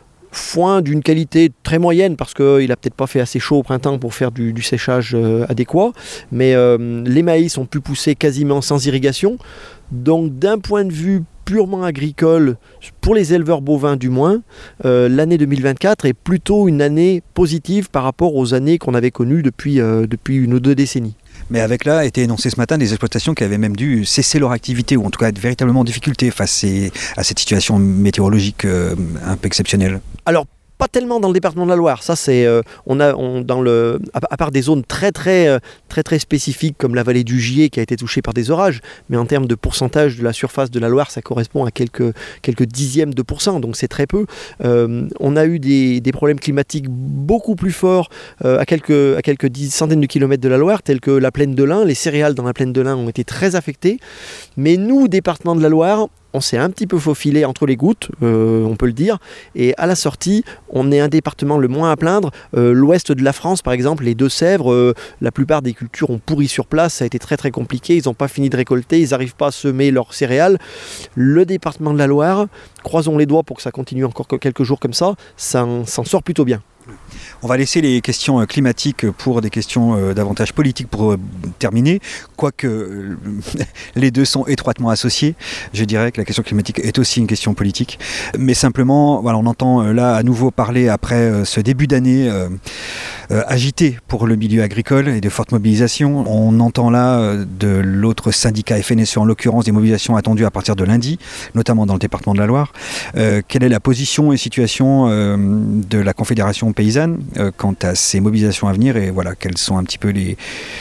foin d'une qualité très moyenne parce qu'il n'a peut-être pas fait assez chaud au printemps pour faire du, du séchage euh, adéquat, mais euh, les maïs ont pu pousser quasiment sans irrigation. Donc d'un point de vue purement agricole, pour les éleveurs bovins du moins, euh, l'année deux mille vingt-quatre est plutôt une année positive par rapport aux années qu'on avait connues depuis, euh, depuis une ou deux décennies. Mais avec là, a été énoncé ce matin des exploitations qui avaient même dû cesser leur activité, ou en tout cas être véritablement en difficulté face à cette situation météorologique euh, un peu exceptionnelle. Alors, pas tellement dans le département de la Loire. Ça, c'est euh, on a on, dans le à, à part des zones très très euh, très très spécifiques comme la vallée du Gier qui a été touchée par des orages, mais en termes de pourcentage de la surface de la Loire, ça correspond à quelques quelques dixièmes de pourcent, donc c'est très peu. Euh, on a eu des, des problèmes climatiques beaucoup plus forts euh, à quelques à quelques dix centaines de kilomètres de la Loire, tels que la plaine de l'Ain. Les céréales dans la plaine de l'Ain ont été très affectées, mais nous, département de la Loire, on s'est un petit peu faufilé entre les gouttes, euh, on peut le dire, et à la sortie, on est un département le moins à plaindre. Euh, l'ouest de la France, par exemple, les Deux-Sèvres, euh, la plupart des cultures ont pourri sur place, ça a été très très compliqué, ils n'ont pas fini de récolter, ils n'arrivent pas à semer leurs céréales. Le département de la Loire, croisons les doigts pour que ça continue encore quelques jours comme ça, ça s'en sort plutôt bien. On va laisser les questions climatiques pour des questions euh, davantage politiques pour euh, terminer, quoique euh, les deux sont étroitement associés. Je dirais que la question climatique est aussi une question politique. Mais simplement, voilà, on entend euh, là à nouveau parler après euh, ce début d'année euh, euh, agité pour le milieu agricole et de fortes mobilisations. On entend là euh, de l'autre syndicat F N S E en l'occurrence des mobilisations attendues à partir de lundi, notamment dans le département de la Loire. Euh, quelle est la position et situation euh, de la Confédération paysanne euh, quant à ces mobilisations à venir et voilà quels sont un petit peu les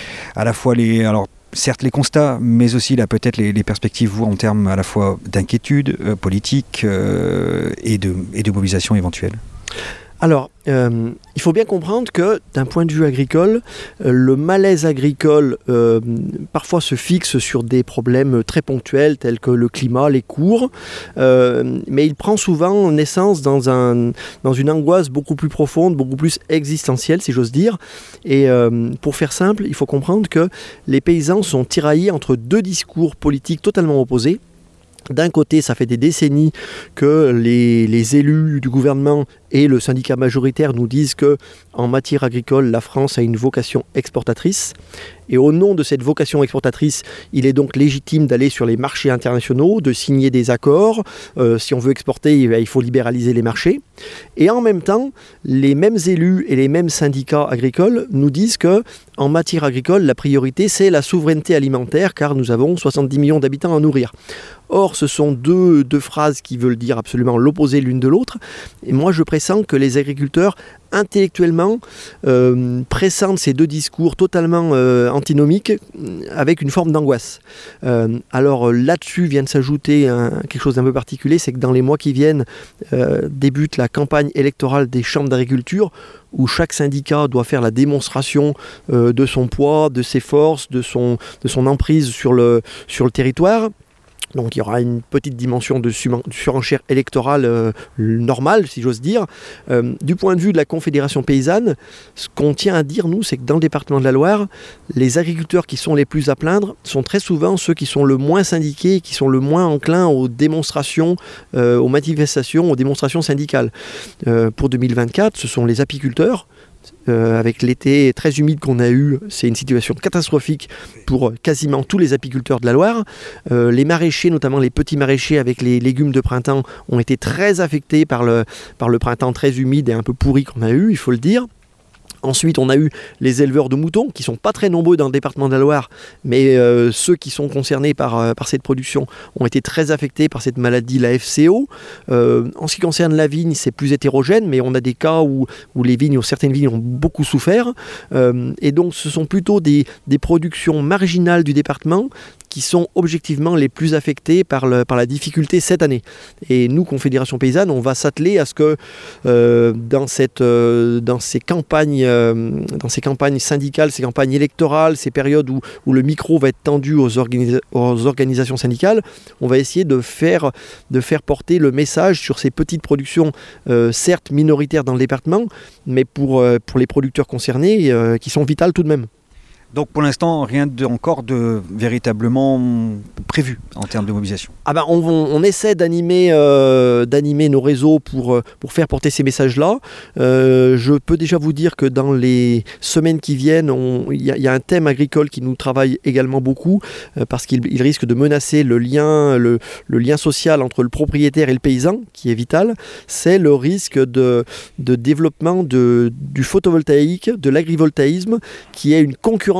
à la fois les alors certes les constats mais aussi là peut-être les, les perspectives vous en termes à la fois d'inquiétude euh, politique euh, et de et de mobilisation éventuelle. Alors, euh, il faut bien comprendre que d'un point de vue agricole, euh, le malaise agricole euh, parfois se fixe sur des problèmes très ponctuels tels que le climat, les cours, euh, mais il prend souvent naissance dans, un, dans une angoisse beaucoup plus profonde, beaucoup plus existentielle si j'ose dire. Et euh, pour faire simple, il faut comprendre que les paysans sont tiraillés entre deux discours politiques totalement opposés. D'un côté, ça fait des décennies que les, les élus du gouvernement et le syndicat majoritaire nous disent que en matière agricole, la France a une vocation exportatrice. Et au nom de cette vocation exportatrice, il est donc légitime d'aller sur les marchés internationaux, de signer des accords. Euh, si on veut exporter, il faut libéraliser les marchés. Et en même temps, les mêmes élus et les mêmes syndicats agricoles nous disent que en matière agricole, la priorité, c'est la souveraineté alimentaire, car nous avons soixante-dix millions d'habitants à nourrir. Or, ce sont deux, deux phrases qui veulent dire absolument l'opposé l'une de l'autre. Et moi, je pressens que les agriculteurs, intellectuellement, euh, pressentent ces deux discours totalement euh, antinomiques avec une forme d'angoisse. Euh, alors là-dessus vient de s'ajouter un, quelque chose d'un peu particulier, c'est que dans les mois qui viennent, euh, débute la campagne électorale des chambres d'agriculture, où chaque syndicat doit faire la démonstration euh, de son poids, de ses forces, de son, de son emprise sur le, sur le territoire. Donc il y aura une petite dimension de surenchère électorale euh, normale, si j'ose dire. Euh, du point de vue de la Confédération paysanne, ce qu'on tient à dire, nous, c'est que dans le département de la Loire, les agriculteurs qui sont les plus à plaindre sont très souvent ceux qui sont le moins syndiqués, qui sont le moins enclins aux démonstrations, euh, aux manifestations, aux démonstrations syndicales. Euh, pour deux mille vingt-quatre, ce sont les apiculteurs. Euh, avec l'été très humide qu'on a eu, c'est une situation catastrophique pour quasiment tous les apiculteurs de la Loire. Euh, les maraîchers, notamment les petits maraîchers avec les légumes de printemps, ont été très affectés par le, par le printemps très humide et un peu pourri qu'on a eu, il faut le dire. Ensuite, on a eu les éleveurs de moutons, qui ne sont pas très nombreux dans le département de la Loire, mais euh, ceux qui sont concernés par, euh, par cette production ont été très affectés par cette maladie, la F C O. Euh, en ce qui concerne la vigne, c'est plus hétérogène, mais on a des cas où, où les vignes, où certaines vignes ont beaucoup souffert. Euh, et donc, ce sont plutôt des, des productions marginales du département qui sont objectivement les plus affectés par, le, par la difficulté cette année. Et nous, Confédération Paysanne, on va s'atteler à ce que euh, dans, cette, euh, dans, ces campagnes, euh, dans ces campagnes syndicales, ces campagnes électorales, ces périodes où, où le micro va être tendu aux, organisa- aux organisations syndicales, on va essayer de faire, de faire porter le message sur ces petites productions, euh, certes minoritaires dans le département, mais pour, euh, pour les producteurs concernés, euh, qui sont vitales tout de même. Donc pour l'instant, rien de, encore de véritablement prévu en termes de mobilisation. Ah ben on, on essaie d'animer, euh, d'animer nos réseaux pour, pour faire porter ces messages-là. Euh, je peux déjà vous dire que dans les semaines qui viennent, il y, y a un thème agricole qui nous travaille également beaucoup, euh, parce qu'il il risque de menacer le lien, le, le lien social entre le propriétaire et le paysan, qui est vital. C'est le risque de, de développement de, du photovoltaïque, de l'agrivoltaïsme, qui est une concurrence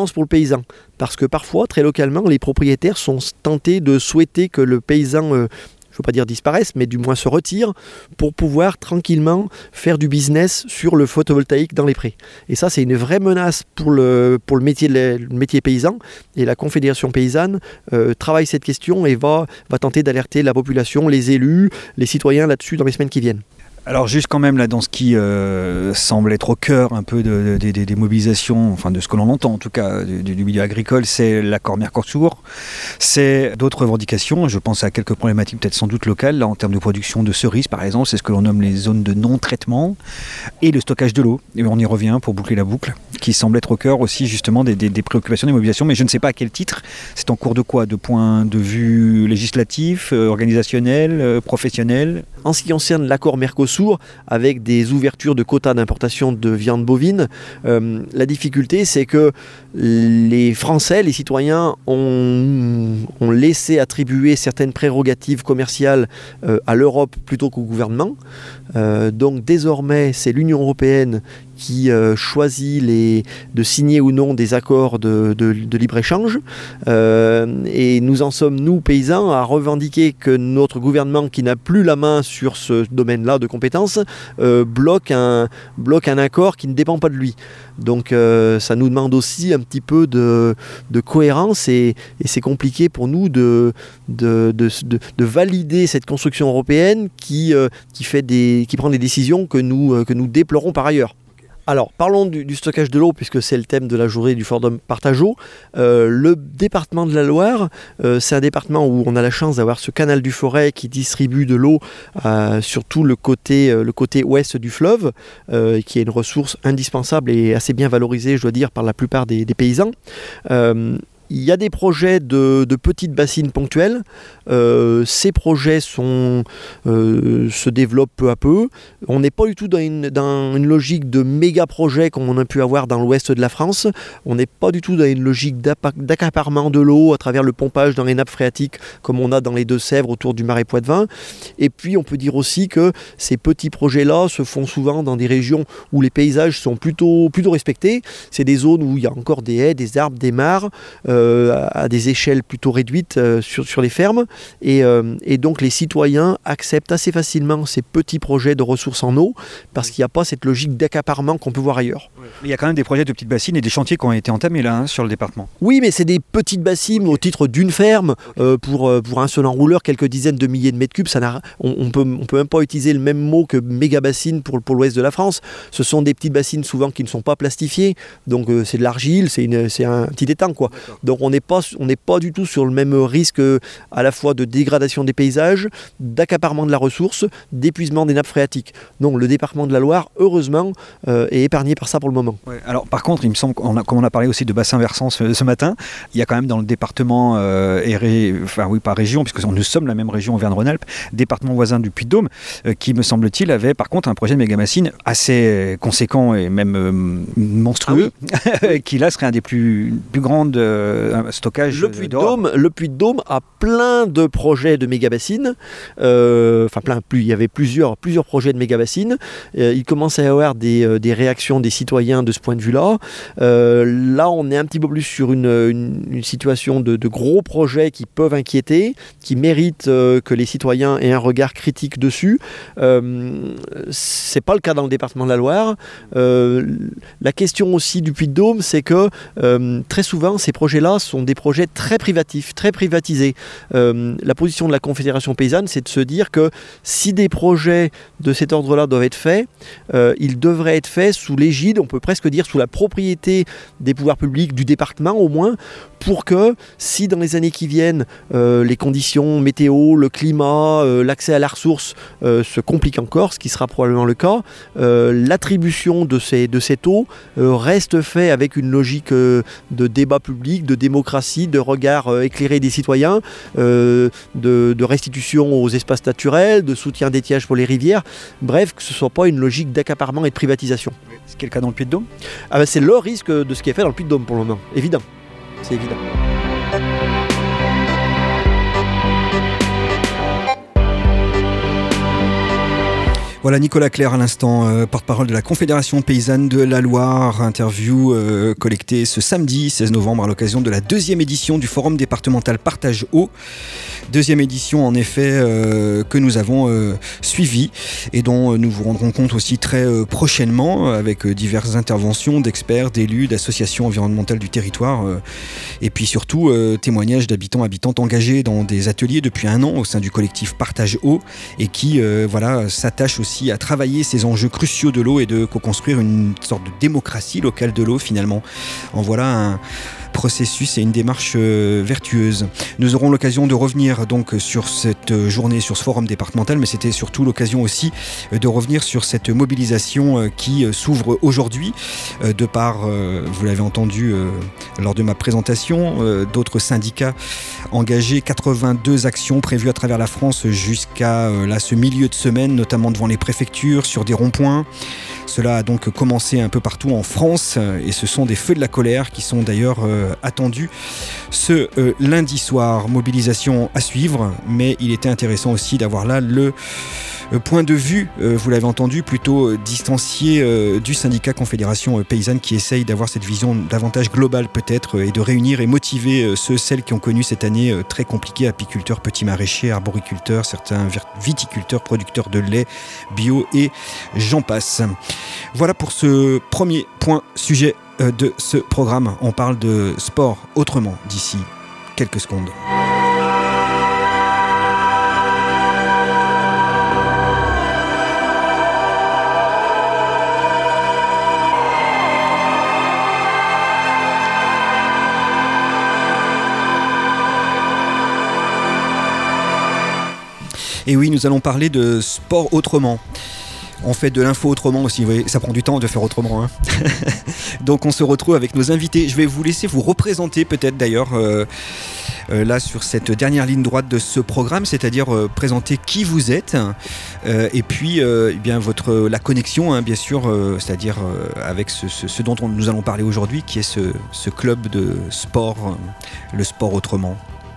cohérence pour le paysan. Parce que parfois, très localement, les propriétaires sont tentés de souhaiter que le paysan... Euh, je ne veux pas dire disparaissent, mais du moins se retirent pour pouvoir tranquillement faire du business sur le photovoltaïque dans les prés. Et ça, c'est une vraie menace pour le, pour le, métier, le métier paysan. Et la Confédération paysanne euh, travaille cette question et va, va tenter d'alerter la population, les élus, les citoyens là-dessus dans les semaines qui viennent. Alors juste quand même là dans ce qui euh, semble être au cœur un peu de, de, de, des mobilisations, enfin de ce que l'on entend en tout cas du, du milieu agricole, c'est l'accord Mercosur, c'est d'autres revendications, je pense à quelques problématiques peut-être sans doute locales, là en termes de production de cerises par exemple, c'est ce que l'on nomme les zones de non-traitement, et le stockage de l'eau, et on y revient pour boucler la boucle, qui semble être au cœur aussi justement des, des, des préoccupations des mobilisations, mais je ne sais pas à quel titre, c'est en cours de quoi, de point de vue législatif, euh, organisationnel, euh, professionnel? En ce qui concerne l'accord Mercosur, avec des ouvertures de quotas d'importation de viande bovine, euh, la difficulté c'est que les Français, les citoyens ont, ont laissé attribuer certaines prérogatives commerciales euh, à l'Europe plutôt qu'au gouvernement. Euh, donc désormais c'est l'Union européenne qui euh, choisit les, de signer ou non des accords de, de, de libre-échange. Euh, et nous en sommes, nous, paysans, à revendiquer que notre gouvernement, qui n'a plus la main sur ce domaine-là de compétences, euh, bloque, un, bloque un accord qui ne dépend pas de lui. Donc euh, ça nous demande aussi un petit peu de, de cohérence et, et c'est compliqué pour nous de, de, de, de, de valider cette construction européenne qui, euh, qui, fait des, qui prend des décisions que nous, euh, que nous déplorons par ailleurs. Alors, parlons du, du stockage de l'eau, puisque c'est le thème de la journée du Forum Partageau. Euh, le département de la Loire, euh, c'est un département où on a la chance d'avoir ce canal du Forez qui distribue de l'eau euh, sur tout le côté, euh, le côté ouest du fleuve, euh, qui est une ressource indispensable et assez bien valorisée, je dois dire, par la plupart des, des paysans. Euh, Il y a des projets de, de petites bassines ponctuelles. Euh, ces projets sont, euh, se développent peu à peu. On n'est pas du tout dans une, dans une logique de méga projets comme on a pu avoir dans l'ouest de la France. On n'est pas du tout dans une logique d'accaparement de l'eau à travers le pompage dans les nappes phréatiques comme on a dans les Deux-Sèvres autour du Marais Poitevin. Et puis on peut dire aussi que ces petits projets-là se font souvent dans des régions où les paysages sont plutôt, plutôt respectés. C'est des zones où il y a encore des haies, des arbres, des mares. Euh, à des échelles plutôt réduites euh, sur, sur les fermes et, euh, et donc les citoyens acceptent assez facilement ces petits projets de ressources en eau parce qu'il n'y a pas cette logique d'accaparement qu'on peut voir ailleurs. Il y a quand même des projets de petites bassines et des chantiers qui ont été entamés là hein, sur le département. Oui, mais c'est des petites bassines au titre d'une ferme euh, pour, pour un seul enrouleur, quelques dizaines de milliers de mètres cubes. Ça n'a, on on peut, on peut même pas utiliser le même mot que méga bassine pour, pour l'ouest de la France. Ce sont des petites bassines souvent qui ne sont pas plastifiées, donc euh, c'est de l'argile, c'est, une, c'est un petit étang quoi. Donc on n'est pas, on n'est pas du tout sur le même risque à la fois de dégradation des paysages, d'accaparement de la ressource, d'épuisement des nappes phréatiques. Non, le département de la Loire, heureusement, euh, est épargné par ça pour le moment. Ouais, alors par contre, il me semble, qu'on a, comme on a parlé aussi de bassin versant ce, ce matin, il y a quand même dans le département, euh, et ré, enfin oui, pas région, puisque nous sommes la même région Auvergne-Rhône-Alpes, département voisin du Puy-de-Dôme, euh, qui me semble-t-il avait par contre un projet de méga-bassine assez conséquent et même euh, monstrueux, ah oui. qui là serait un des plus, plus grandes euh, stockage le Puy-de-Dôme, le Puy-de-Dôme a plein de projets de méga-bassines. Euh, enfin, plein, plus, il y avait plusieurs, plusieurs projets de méga-bassines. Euh, il commence à y avoir des, euh, des réactions des citoyens de ce point de vue-là. Euh, là, on est un petit peu plus sur une, une, une situation de, de gros projets qui peuvent inquiéter, qui méritent euh, que les citoyens aient un regard critique dessus. Euh, c'est pas le cas dans le département de la Loire. Euh, la question aussi du Puy-de-Dôme, c'est que euh, très souvent, ces projets-là sont des projets très privatifs, très privatisés. Euh, la position de la Confédération paysanne, c'est de se dire que si des projets de cet ordre-là doivent être faits, euh, ils devraient être faits sous l'égide, on peut presque dire sous la propriété des pouvoirs publics, du département au moins, pour que si dans les années qui viennent, euh, les conditions météo, le climat, euh, l'accès à la ressource euh, se compliquent encore, ce qui sera probablement le cas, euh, l'attribution de, ces, de cette eau euh, reste fait avec une logique euh, de débat public, de démocratie, de regard euh, éclairé des citoyens, euh, de, de restitution aux espaces naturels, de soutien d'étiage pour les rivières, bref, que ce ne soit pas une logique d'accaparement et de privatisation. C'est quel cas dans le Puy-de-Dôme ? Ah ben c'est le risque de ce qui est fait dans le Puy-de-Dôme pour le moment, évident. C'est évident. Voilà, Nicolas Clerc à l'instant, euh, porte-parole de la Confédération Paysanne de la Loire, interview euh, collectée ce samedi seize novembre à l'occasion de la deuxième édition du Forum départemental Partage Eau. Deuxième édition en effet euh, que nous avons euh, suivie et dont nous vous rendrons compte aussi très euh, prochainement avec euh, diverses interventions d'experts, d'élus, d'associations environnementales du territoire euh, et puis surtout euh, témoignages d'habitants, habitantes engagés dans des ateliers depuis un an au sein du collectif Partage Eau et qui euh, voilà, s'attachent aussi à travailler ces enjeux cruciaux de l'eau et de co-construire une sorte de démocratie locale de l'eau finalement. En voilà un processus et une démarche euh, vertueuse. Nous aurons l'occasion de revenir donc sur cette journée, sur ce forum départemental, mais c'était surtout l'occasion aussi euh, de revenir sur cette mobilisation euh, qui euh, s'ouvre aujourd'hui, euh, de par, euh, vous l'avez entendu euh, lors de ma présentation, euh, d'autres syndicats engagés, quatre-vingt-deux actions prévues à travers la France jusqu'à euh, là, ce milieu de semaine, notamment devant les préfectures, sur des ronds-points. Cela a donc commencé un peu partout en France et ce sont des feux de la colère qui sont d'ailleurs euh, attendus ce euh, lundi soir. Mobilisation à suivre, mais il était intéressant aussi d'avoir là le euh, point de vue, euh, vous l'avez entendu, plutôt euh, distancié euh, du syndicat Confédération euh, Paysanne qui essaye d'avoir cette vision davantage globale peut-être euh, et de réunir et motiver euh, ceux, celles qui ont connu cette année euh, très compliquée, apiculteurs, petits maraîchers, arboriculteurs, certains viticulteurs, producteurs de lait, bio et j'en passe. Voilà pour ce premier point sujet de ce programme. On parle de sport autrement d'ici quelques secondes. Et oui, nous allons parler de sport autrement. On fait de l'info autrement aussi, vous voyez, ça prend du temps de faire autrement. Hein. Donc on se retrouve avec nos invités. Je vais vous laisser vous représenter peut-être d'ailleurs euh, euh, là sur cette dernière ligne droite de ce programme, c'est-à-dire euh, présenter qui vous êtes euh, et puis euh, eh bien votre la connexion hein, bien sûr, euh, c'est-à-dire euh, avec ce, ce, ce dont on, nous allons parler aujourd'hui, qui est ce, ce club de sport, euh, le sport autrement.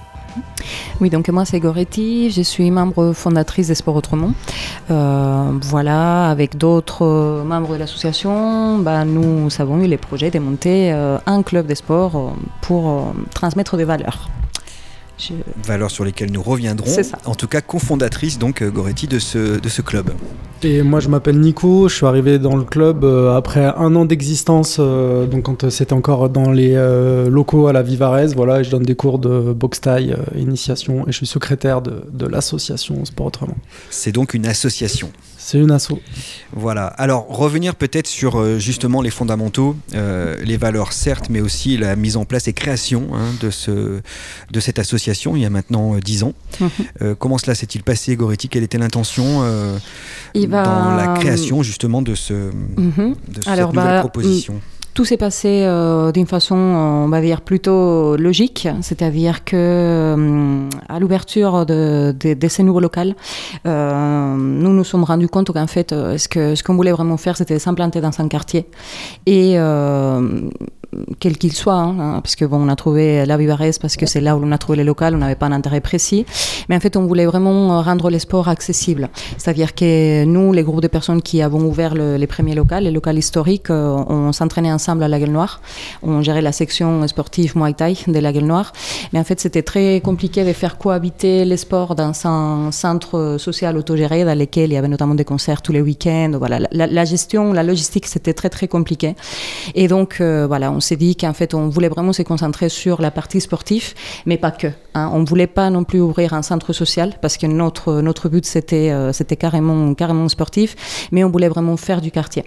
Oui, donc moi c'est Goretti, je suis membre fondatrice des Sports Autrement. Euh, voilà, avec d'autres membres de l'association, bah, nous avons eu les projets de monter euh, un club de sport pour euh, transmettre des valeurs. Je... Valeurs sur lesquelles nous reviendrons. C'est ça. En tout cas, cofondatrice donc Goretti de ce, de ce club. Et moi je m'appelle Nico, je suis arrivé dans le club euh, après un an d'existence, euh, donc quand euh, c'était encore dans les euh, locaux à la Vivarez, voilà, et je donne des cours de boxe taille, euh, initiation, et je suis secrétaire de, de l'association Sport Autrement. C'est donc une association. C'est une asso. Voilà. Alors, revenir peut-être sur euh, justement les fondamentaux, euh, les valeurs certes, mais aussi la mise en place et création hein, de, ce, de cette association il y a maintenant dix euh, ans. Mm-hmm. Euh, comment cela s'est-il passé, Goretti ? Quelle était l'intention euh, va... dans la création justement de, ce, mm-hmm. de cette Alors, nouvelle bah, proposition ? Tout s'est passé euh, d'une façon, on va dire, plutôt logique, c'est-à-dire que euh, à l'ouverture de, de, de ces nouveaux locaux, euh, nous nous sommes rendus compte qu'en fait, euh, ce, que, ce qu'on voulait vraiment faire, c'était s'implanter dans un quartier. Et euh, quel qu'il soit, hein, parce que bon, on a trouvé la Vivarez parce que c'est là où on a trouvé les locaux, on n'avait pas un intérêt précis, mais en fait on voulait vraiment rendre les sports accessibles, c'est-à-dire que nous, les groupes de personnes qui avons ouvert le, les premiers locaux, les locaux historiques, euh, on s'entraînait ensemble à la Gueule Noire, on gérait la section sportive Muay Thai de la Gueule Noire, mais en fait c'était très compliqué de faire cohabiter les sports dans un centre social autogéré dans lequel il y avait notamment des concerts tous les week-ends, voilà, la, la gestion, la logistique c'était très très compliqué, et donc euh, voilà, on s'est dit qu'en fait on voulait vraiment se concentrer sur la partie sportive, mais pas que. Hein. On ne voulait pas non plus ouvrir un centre social parce que notre, notre but c'était, euh, c'était carrément, carrément sportif, mais on voulait vraiment faire du quartier.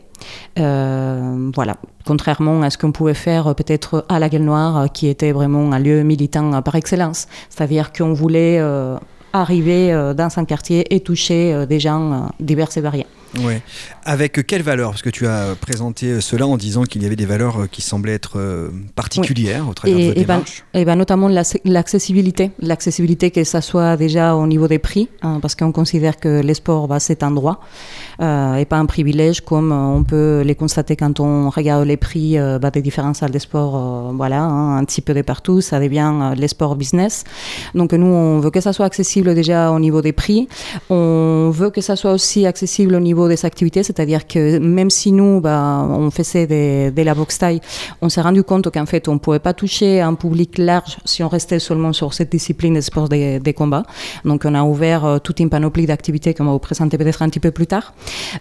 Euh, voilà, contrairement à ce qu'on pouvait faire peut-être à la Gueule Noire, qui était vraiment un lieu militant par excellence. C'est-à-dire qu'on voulait euh, arriver euh, dans un quartier et toucher euh, des gens euh, divers et variés. Ouais. Avec quelles valeurs ? Parce que tu as présenté cela en disant qu'il y avait des valeurs qui semblaient être particulières oui. au travers et, de votre et démarche. Ben, et ben notamment l'accessibilité. L'accessibilité, que ça soit déjà au niveau des prix, hein, parce qu'on considère que les sports, bah, c'est un droit euh, et pas un privilège, comme on peut les constater quand on regarde les prix euh, bah, des différentes salles de sport. Euh, voilà, hein, un petit peu de partout, ça devient euh, les sports business. Donc nous, on veut que ça soit accessible déjà au niveau des prix. On veut que ça soit aussi accessible au niveau niveau des activités, c'est-à-dire que même si nous, bah, on faisait de, de la boxe thaï, on s'est rendu compte qu'en fait, on ne pouvait pas toucher un public large si on restait seulement sur cette discipline de sport des de combats. Donc, on a ouvert euh, toute une panoplie d'activités qu'on va vous présenter peut-être un petit peu plus tard.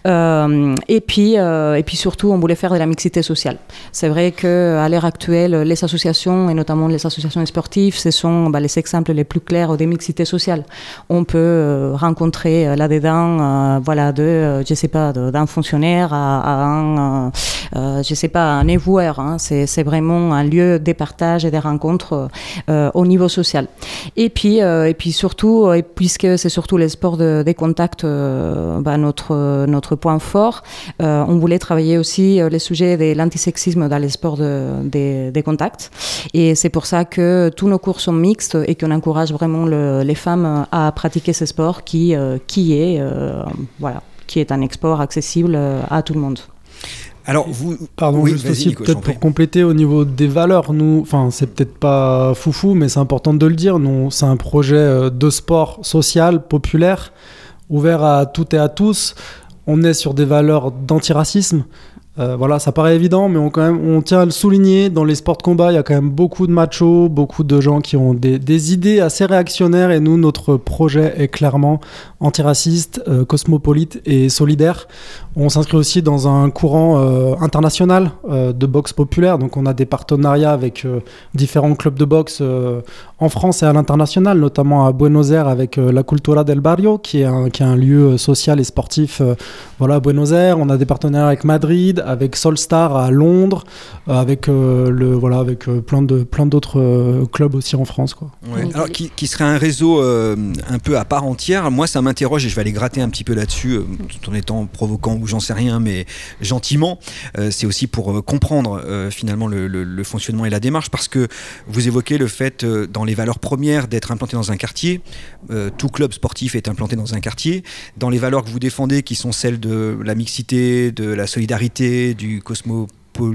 Euh, et, puis, euh, et puis surtout, on voulait faire de la mixité sociale. C'est vrai qu'à l'heure actuelle, les associations, et notamment les associations sportives, ce sont bah, les exemples les plus clairs des mixités sociales. On peut euh, rencontrer euh, là-dedans, euh, voilà, de, euh, je sais pas, de, d'un fonctionnaire à, à un, euh, euh, je sais pas, un éboueur. Hein. C'est, c'est vraiment un lieu de partage et de rencontres euh, au niveau social. Et puis, euh, et puis surtout, et puisque c'est surtout les sports de, des contacts, euh, bah, notre, notre point fort, euh, on voulait travailler aussi euh, les sujets de l'antisexisme dans les sports de, de, de contacts. Et c'est pour ça que tous nos cours sont mixtes et qu'on encourage vraiment le, les femmes à pratiquer ce sport qui, euh, qui, est, euh, voilà, qui est un sport accessible à tout le monde. Alors, vous, pardon, oui, juste aussi Nico, peut-être pour compléter au niveau des valeurs, nous, enfin, c'est peut-être pas foufou, mais c'est important de le dire. Nous, c'est un projet de sport social, populaire, ouvert à toutes et à tous. On est sur des valeurs d'antiracisme. Euh, voilà, ça paraît évident, mais on, quand même, on tient à le souligner. Dans les sports de combat, il y a quand même beaucoup de machos, beaucoup de gens qui ont des, des idées assez réactionnaires. Et nous, notre projet est clairement antiraciste, euh, cosmopolite et solidaire. On s'inscrit aussi dans un courant euh, international euh, de boxe populaire. Donc, on a des partenariats avec euh, différents clubs de boxe euh, en France et à l'international, notamment à Buenos Aires avec euh, la Cultura del Barrio, qui est un, qui est un lieu social et sportif euh, voilà, à Buenos Aires. On a des partenariats avec Madrid, avec Solstar à Londres, euh, avec, euh, le, voilà, avec euh, plein, de, plein d'autres euh, clubs aussi en France. Quoi. Ouais. Alors, qui, qui serait un réseau euh, un peu à part entière. Moi, ça m'interroge et je vais aller gratter un petit peu là-dessus, euh, tout en étant provoquant ou j'en sais rien, mais gentiment. Euh, c'est aussi pour euh, comprendre euh, finalement le, le, le fonctionnement et la démarche, parce que vous évoquez le fait, euh, dans les valeurs premières, d'être implanté dans un quartier. Euh, tout club sportif est implanté dans un quartier. Dans les valeurs que vous défendez, qui sont celles de la mixité, de la solidarité, du cosmopolitisme,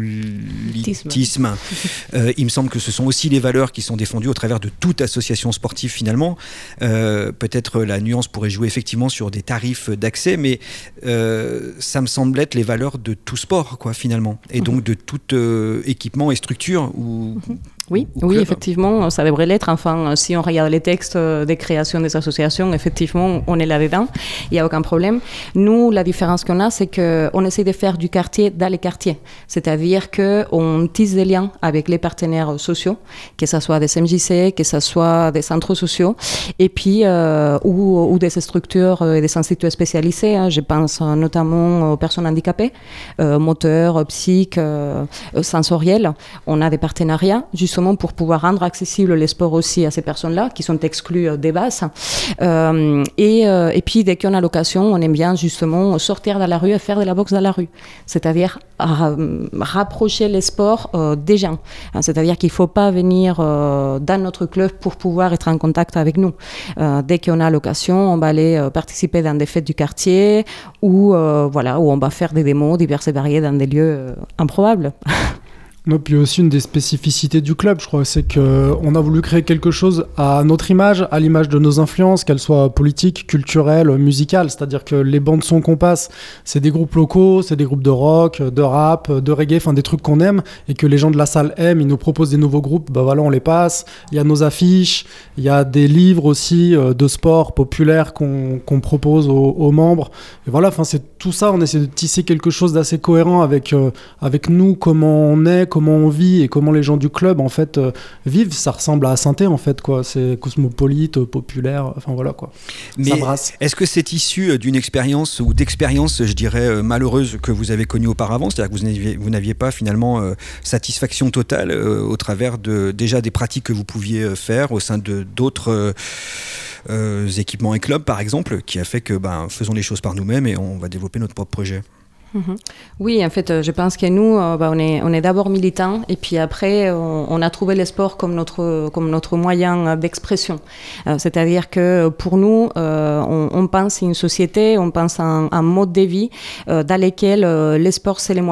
euh, il me semble que ce sont aussi les valeurs qui sont défendues au travers de toute association sportive finalement. Euh, peut-être la nuance pourrait jouer effectivement sur des tarifs d'accès, mais euh, ça me semble être les valeurs de tout sport, quoi, finalement, et donc mm-hmm. de tout euh, équipement et structure ou... Mm-hmm. Oui, oui, effectivement, ça devrait l'être. Enfin, si on regarde les textes des créations des associations, effectivement, on est là-dedans. Il n'y a aucun problème. Nous, la différence qu'on a, c'est qu'on essaie de faire du quartier dans les quartiers. C'est-à-dire qu'on tisse des liens avec les partenaires sociaux, que ce soit des M J C, que ce soit des centres sociaux, et puis, euh, ou, ou des structures et des instituts spécialisés. Hein. Je pense notamment aux personnes handicapées, euh, moteurs, psychiques, euh, sensorielles. On a des partenariats, justement, pour pouvoir rendre accessible les sports aussi à ces personnes-là qui sont exclues des bases. Euh, et, euh, et puis, dès qu'on a l'occasion, on aime bien justement sortir dans la rue et faire de la boxe dans la rue. C'est-à-dire euh, rapprocher les sports euh, des gens. C'est-à-dire qu'il ne faut pas venir euh, dans notre club pour pouvoir être en contact avec nous. Euh, dès qu'on a l'occasion, on va aller euh, participer dans des fêtes du quartier ou euh, voilà, où on va faire des démos diverses et variées dans des lieux euh, improbables. Non, puis aussi une des spécificités du club, je crois, c'est qu'on a voulu créer quelque chose à notre image, à l'image de nos influences, qu'elles soient politiques, culturelles, musicales. C'est-à-dire que les bandes son qu'on passe, c'est des groupes locaux, c'est des groupes de rock, de rap, de reggae, enfin des trucs qu'on aime et que les gens de la salle aiment. Ils nous proposent des nouveaux groupes, ben voilà, on les passe. Il y a nos affiches, il y a des livres aussi de sport populaire qu'on, qu'on propose aux, aux membres. Et voilà, enfin c'est tout ça, on essaie de tisser quelque chose d'assez cohérent avec, euh, avec nous, comment on est, comment on vit et comment les gens du club en fait euh, vivent. Ça ressemble à Saint-Thé en fait, quoi. C'est cosmopolite, euh, populaire, enfin voilà quoi. Mais ça brasse. Est-ce que c'est issu d'une expérience ou d'expériences, je dirais, euh, malheureuses que vous avez connues auparavant, c'est-à-dire que vous n'aviez, vous n'aviez pas finalement euh, satisfaction totale euh, au travers de déjà des pratiques que vous pouviez euh, faire au sein de d'autres euh, euh, équipements et clubs par exemple, qui a fait que ben, faisons les choses par nous-mêmes et on va développer notre propre projet? Mmh. Oui, en fait, je pense que nous, euh, bah, on est, on est d'abord militants et puis après, on, on a trouvé le sport comme notre, comme notre moyen d'expression. Euh, c'est-à-dire que pour nous, euh, on, on pense à une société, on pense à un, un mode de vie euh, dans lequel euh, le sport, c'est les moyens.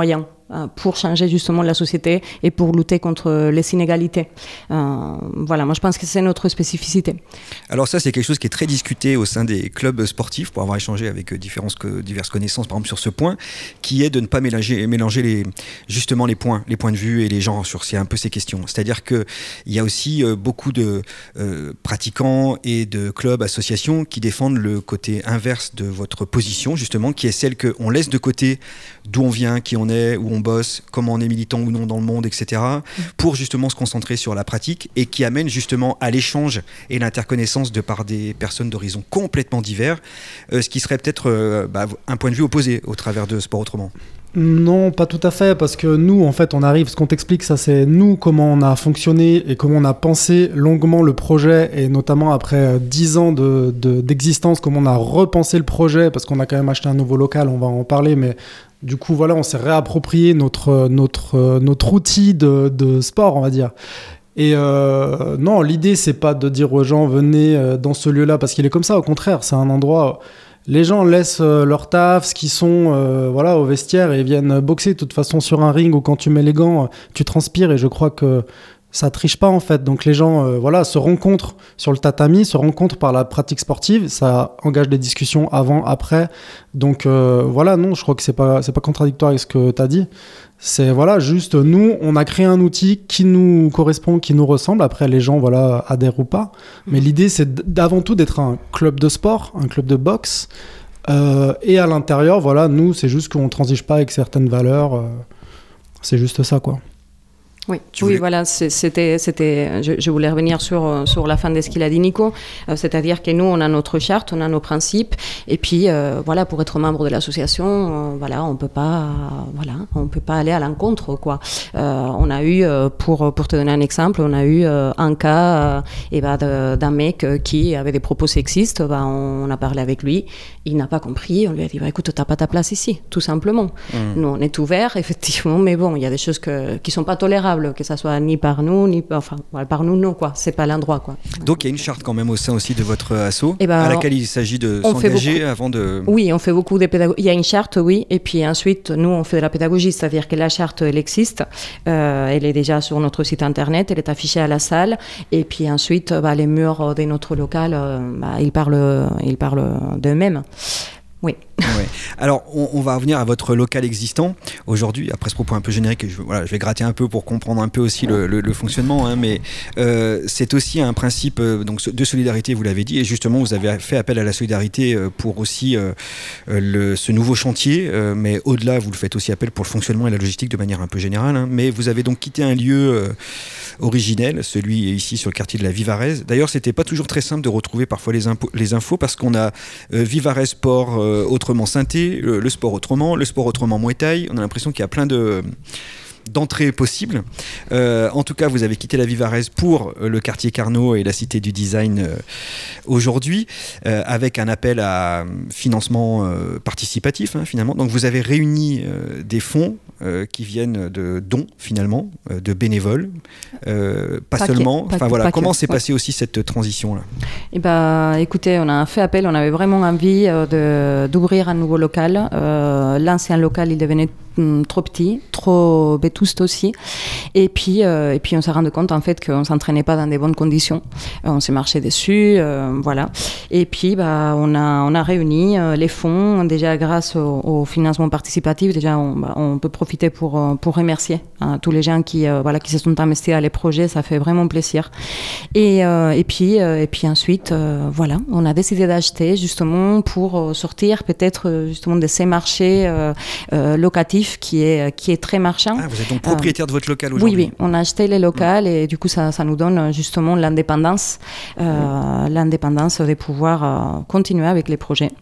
euh, pour changer justement la société et pour lutter contre les inégalités. Euh, voilà, moi je pense que c'est notre spécificité. Alors ça, c'est quelque chose qui est très discuté au sein des clubs sportifs, pour avoir échangé avec différentes, diverses connaissances, par exemple sur ce point, qui est de ne pas mélanger, mélanger les, justement les points, les points de vue et les genres sur c'est un peu ces questions. C'est-à-dire qu'il y a aussi euh, beaucoup de euh, pratiquants et de clubs, associations qui défendent le côté inverse de votre position, justement, qui est celle qu'on laisse de côté d'où on vient, qui on est, où on bosse, comment on est militant ou non dans le monde, et cetera, pour justement se concentrer sur la pratique et qui amène justement à l'échange et l'interconnaissance de par des personnes d'horizons complètement divers, euh, ce qui serait peut-être euh, bah, un point de vue opposé au travers de Sport Autrement. Non, pas tout à fait, parce que nous, en fait, on arrive, ce qu'on t'explique, ça c'est nous, comment on a fonctionné et comment on a pensé longuement le projet, et notamment après dix ans de, de, d'existence, comment on a repensé le projet, parce qu'on a quand même acheté un nouveau local, on va en parler, mais du coup, voilà, on s'est réapproprié notre, notre, notre outil de, de sport, on va dire. Et euh, non, l'idée, c'est pas de dire aux gens, venez dans ce lieu-là, parce qu'il est comme ça, au contraire, c'est un endroit... Les gens laissent euh, leur taf, ce qu'ils sont euh, voilà, au vestiaire et viennent boxer. De toute façon, sur un ring où quand tu mets les gants, euh, tu transpires et je crois que ça triche pas en fait. Donc les gens euh, voilà, se rencontrent sur le tatami, se rencontrent par la pratique sportive. Ça engage des discussions avant, après. Donc euh, voilà, non, je crois que c'est pas, c'est pas contradictoire avec ce que tu as dit. C'est voilà, juste nous, on a créé un outil qui nous correspond, qui nous ressemble. Après, les gens voilà, adhèrent ou pas. Mais l'idée, c'est d'avant tout d'être un club de sport, un club de boxe. Euh, et à l'intérieur, voilà, nous, c'est juste qu'on ne transige pas avec certaines valeurs. Euh, c'est juste ça, quoi. Oui, oui voilà, c'était, c'était, je, je voulais revenir sur, sur la fin de ce qu'il a dit Nico, euh, c'est-à-dire que nous, on a notre charte, on a nos principes, et puis, euh, voilà, pour être membre de l'association, euh, voilà, on peut pas, euh, voilà, on peut pas aller à l'encontre, quoi. Euh, on a eu, euh, pour, pour te donner un exemple, on a eu euh, un cas euh, et bah, de, d'un mec qui avait des propos sexistes, bah, on a parlé avec lui, il n'a pas compris, on lui a dit, bah, écoute, t'as pas ta place ici, tout simplement. Mmh. Nous, on est ouverts, effectivement, mais bon, il y a des choses que, qui sont pas tolérables, que ça soit ni par nous, ni enfin voilà, par nous non quoi, c'est pas l'endroit quoi. Donc il y a une charte quand même au sein aussi de votre asso, ben, à laquelle il s'agit de s'engager beaucoup... avant de. Oui, on fait beaucoup de pédagogie. Il y a une charte, oui, et puis ensuite nous on fait de la pédagogie, c'est-à-dire que la charte elle existe, euh, elle est déjà sur notre site internet, elle est affichée à la salle, et puis ensuite bah, les murs de notre local, euh, bah, ils parlent, ils parlent d'eux-mêmes. Oui. Ouais. Alors, on, on va revenir à votre local existant aujourd'hui. Après ce propos un peu générique, je, voilà, je vais gratter un peu pour comprendre un peu aussi le, le, le fonctionnement. Hein, mais euh, c'est aussi un principe euh, donc, de solidarité, vous l'avez dit. Et justement, vous avez fait appel à la solidarité euh, pour aussi euh, le, ce nouveau chantier. Euh, mais au-delà, vous le faites aussi appel pour le fonctionnement et la logistique de manière un peu générale. Hein. Mais vous avez donc quitté un lieu euh, originel, celui ici sur le quartier de la Vivarese. D'ailleurs, c'était pas toujours très simple de retrouver parfois les, impo- les infos parce qu'on a euh, Vivarese Sport euh, autrement synthé, le, le sport autrement, le sport autrement Muay Thai. On a l'impression qu'il y a plein de d'entrées possibles. Euh, en tout cas, vous avez quitté la Vivarese pour euh, le quartier Carnot et la Cité du Design euh, aujourd'hui, euh, avec un appel à financement euh, participatif, hein, finalement. Donc, vous avez réuni euh, des fonds euh, qui viennent de dons, finalement, euh, de bénévoles, euh, pas, pas seulement. Que, enfin, pas, voilà. Pas Comment que, s'est ouais. passée aussi cette transition-là ? Eh ben, écoutez, on a fait appel, on avait vraiment envie euh, de, d'ouvrir un nouveau local. Euh, l'ancien local, il devenait trop petit, trop vétuste aussi. Et puis, euh, et puis on s'est rendu compte en fait qu'on ne s'entraînait pas dans des bonnes conditions. Euh, on s'est marché dessus, euh, voilà. Et puis, bah, on, a, on a réuni euh, les fonds, déjà grâce au, au financement participatif. Déjà, on, bah, on peut profiter pour, pour remercier hein, tous les gens qui, euh, voilà, qui se sont investis à les projets. Ça fait vraiment plaisir. Et, euh, et, puis, euh, et puis ensuite, euh, voilà, on a décidé d'acheter justement pour sortir peut-être justement de ces marchés euh, euh, locatifs qui est, qui est très marchand. Ah, vous êtes donc propriétaire euh, de votre local aujourd'hui ? Oui, oui, on a acheté les locales et du coup ça, ça nous donne justement l'indépendance, euh, mmh. l'indépendance de pouvoir euh, continuer avec les projets.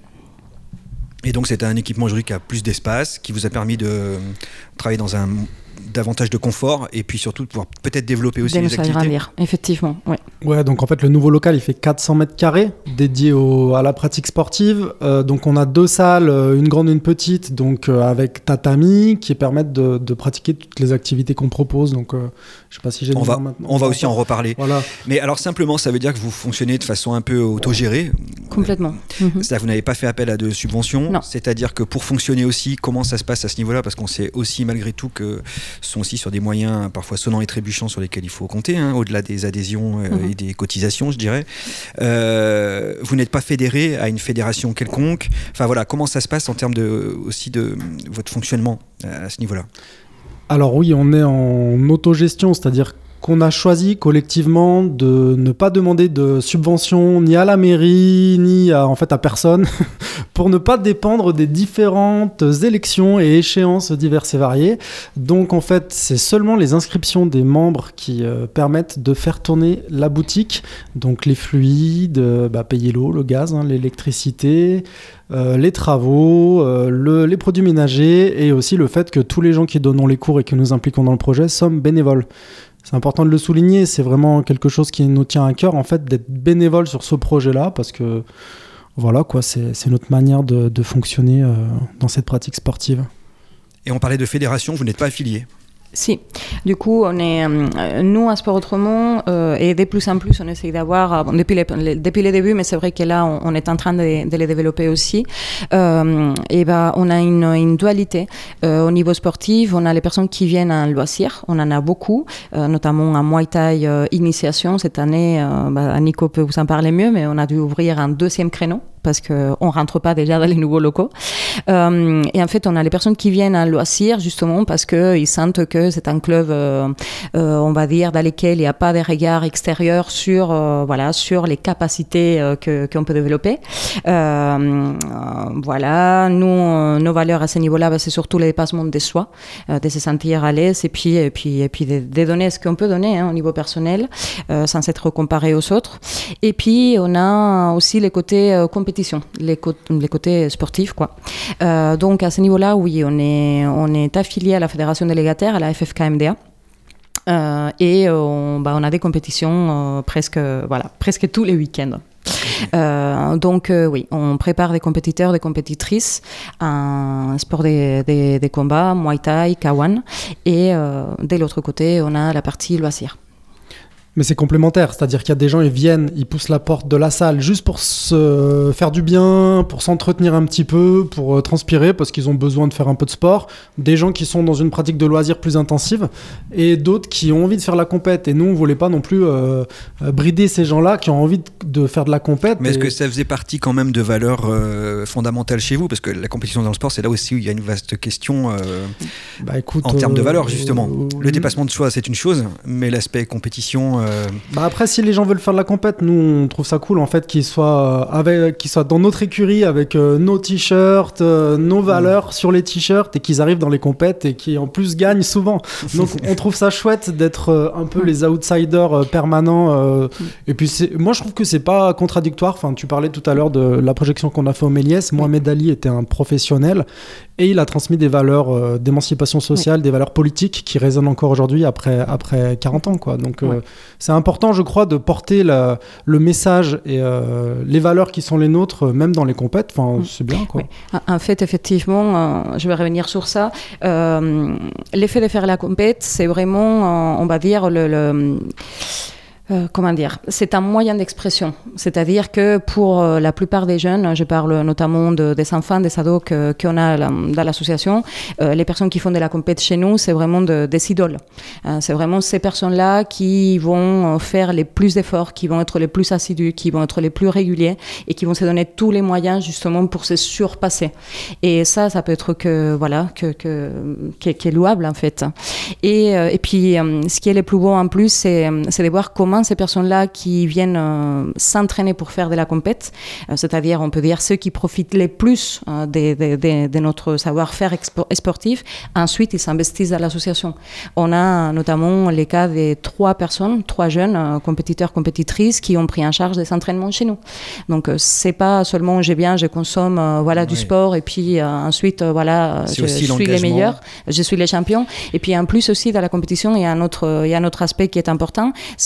Et donc c'est un équipement juridique qui a plus d'espace, qui vous a permis de travailler dans un davantage de confort et puis surtout de pouvoir peut-être développer aussi les activités. Grandir, effectivement, oui. Ouais, donc en fait le nouveau local il fait quatre cents mètres carrés dédié au, à la pratique sportive. Euh, donc on a deux salles, une grande et une petite, donc euh, avec tatami qui permettent de, de pratiquer toutes les activités qu'on propose. Donc euh, je sais pas si j'ai on va maintenant. On va aussi en reparler. Voilà. Mais alors simplement ça veut dire que vous fonctionnez de façon un peu autogérée. Complètement. Ouais. Mmh. C'est-à-dire que vous n'avez pas fait appel à de subventions. Non. C'est-à-dire que pour fonctionner aussi, comment ça se passe à ce niveau-là? Parce qu'on sait aussi malgré tout que ce sont aussi sur des moyens parfois sonnants et trébuchants sur lesquels il faut compter, hein, au-delà des adhésions euh, mmh. et des cotisations, je dirais. Euh, vous n'êtes pas fédéré à une fédération quelconque. Enfin voilà, comment ça se passe en termes de, aussi de votre fonctionnement à ce niveau-là? Alors oui, on est en autogestion, c'est-à-dire qu'on a choisi collectivement de ne pas demander de subvention ni à la mairie, ni à, en fait à personne, pour ne pas dépendre des différentes élections et échéances diverses et variées. Donc en fait, c'est seulement les inscriptions des membres qui euh, permettent de faire tourner la boutique, donc les fluides, euh, bah, payer l'eau, le gaz, hein, l'électricité, euh, les travaux, euh, le, les produits ménagers, et aussi le fait que tous les gens qui donnent les cours et qui nous impliquons dans le projet sommes bénévoles. C'est important de le souligner, c'est vraiment quelque chose qui nous tient à cœur, en fait, d'être bénévole sur ce projet-là, parce que voilà, quoi, c'est, c'est notre manière de, de fonctionner euh, dans cette pratique sportive. Et on parlait de fédération, vous n'êtes pas affilié? Si, du coup, on est, euh, nous à Sport Autrement, euh, et de plus en plus, on essaie d'avoir, euh, bon, depuis, les, les, depuis les débuts, mais c'est vrai que là, on, on est en train de, de les développer aussi. Euh, et ben, on a une, une dualité euh, au niveau sportif. On a les personnes qui viennent en loisir, on en a beaucoup, euh, notamment en Muay Thai euh, initiation. Cette année, euh, bah, Nico peut vous en parler mieux, mais on a dû ouvrir un deuxième créneau, parce qu'on ne rentre pas déjà dans les nouveaux locaux. Euh, et en fait, on a les personnes qui viennent en loisir, justement, parce qu'ils sentent que c'est un club, euh, euh, on va dire, dans lequel il n'y a pas de regard extérieur sur, euh, voilà, sur les capacités euh, que, qu'on peut développer. Euh, euh, voilà, nous, euh, nos valeurs à ce niveau-là, bah, c'est surtout le dépassement de soi, euh, de se sentir à l'aise, et puis, et puis, et puis de, de donner ce qu'on peut donner hein, au niveau personnel, euh, sans être comparé aux autres. Et puis, on a aussi les côtés euh, compétition, les, co- les côtés sportifs, quoi. Euh, donc à ce niveau-là, oui, on est, on est affilié à la fédération délégataire, à la F F K M D A. Euh, et on, bah, on a des compétitions euh, presque, voilà, presque tous les week-ends. Euh, donc euh, oui, on prépare des compétiteurs, des compétitrices en sport des, des, des combats, Muay Thai, K un. Et euh, de l'autre côté, on a la partie loisirs. Mais c'est complémentaire, c'est-à-dire qu'il y a des gens, ils viennent, ils poussent la porte de la salle juste pour se faire du bien, pour s'entretenir un petit peu, pour transpirer, parce qu'ils ont besoin de faire un peu de sport. Des gens qui sont dans une pratique de loisirs plus intensive, et d'autres qui ont envie de faire la compète. Et nous, on ne voulait pas non plus euh, brider ces gens-là qui ont envie de faire de la compète. Mais est-ce et... que ça faisait partie quand même de valeurs euh, fondamentales chez vous? Parce que la compétition dans le sport, c'est là aussi où il y a une vaste question euh, bah, écoute, en termes de valeurs, euh, justement. Euh, le dépassement de soi, c'est une chose, mais l'aspect compétition... Euh... Bah après, si les gens veulent faire de la compète, nous on trouve ça cool en fait qu'ils soient, avec, qu'ils soient dans notre écurie avec euh, nos t-shirts, euh, nos valeurs mmh. sur les t-shirts, et qu'ils arrivent dans les compètes et qui en plus gagnent souvent. Donc on trouve ça chouette d'être euh, un peu les outsiders euh, permanents. Euh, mmh. Et puis c'est, moi je trouve que c'est pas contradictoire. Enfin, tu parlais tout à l'heure de la projection qu'on a fait au Méliès. Mohamed Ali était un professionnel et il a transmis des valeurs euh, d'émancipation sociale, mmh. des valeurs politiques qui résonnent encore aujourd'hui après, après quarante ans, quoi. Donc euh, ouais. c'est important, je crois, de porter la, le message et euh, les valeurs qui sont les nôtres, même dans les compètes. Enfin, mmh. c'est bien, quoi. Oui. En fait, effectivement, euh, je vais revenir sur ça. Euh, l'effet de faire la compète, c'est vraiment, euh, on va dire, le... le Euh, comment dire, c'est un moyen d'expression. C'est-à-dire que pour euh, la plupart des jeunes, je parle notamment de, des enfants, des ados que, qu'on a là, dans l'association, euh, les personnes qui font de la compète chez nous, c'est vraiment de, des idoles. Euh, c'est vraiment ces personnes-là qui vont faire les plus d'efforts, qui vont être les plus assidus, qui vont être les plus réguliers et qui vont se donner tous les moyens justement pour se surpasser. Et ça, ça peut être que, voilà, que, que, que, que louable en fait. Et, euh, et puis, euh, ce qui est le plus beau en plus, c'est, c'est de voir comment ces personnes-là qui viennent euh, s'entraîner pour faire de la compète, euh, c'est-à-dire, on peut dire, ceux qui profitent les plus euh, de, de, de, de notre savoir-faire expo- sportif, ensuite, ils s'investissent dans l'association. On a notamment les cas de trois personnes, trois jeunes euh, compétiteurs, compétitrices qui ont pris en charge des entraînements chez nous. Donc, euh, c'est pas seulement j'ai bien, je consomme euh, voilà, du oui. sport et puis euh, ensuite, euh, voilà, c'est je suis l'engagement. Les meilleurs, je suis les champions. Et puis, en plus aussi, dans la compétition, il y a un autre, il y a un autre aspect qui est important, c'est qu'est-ce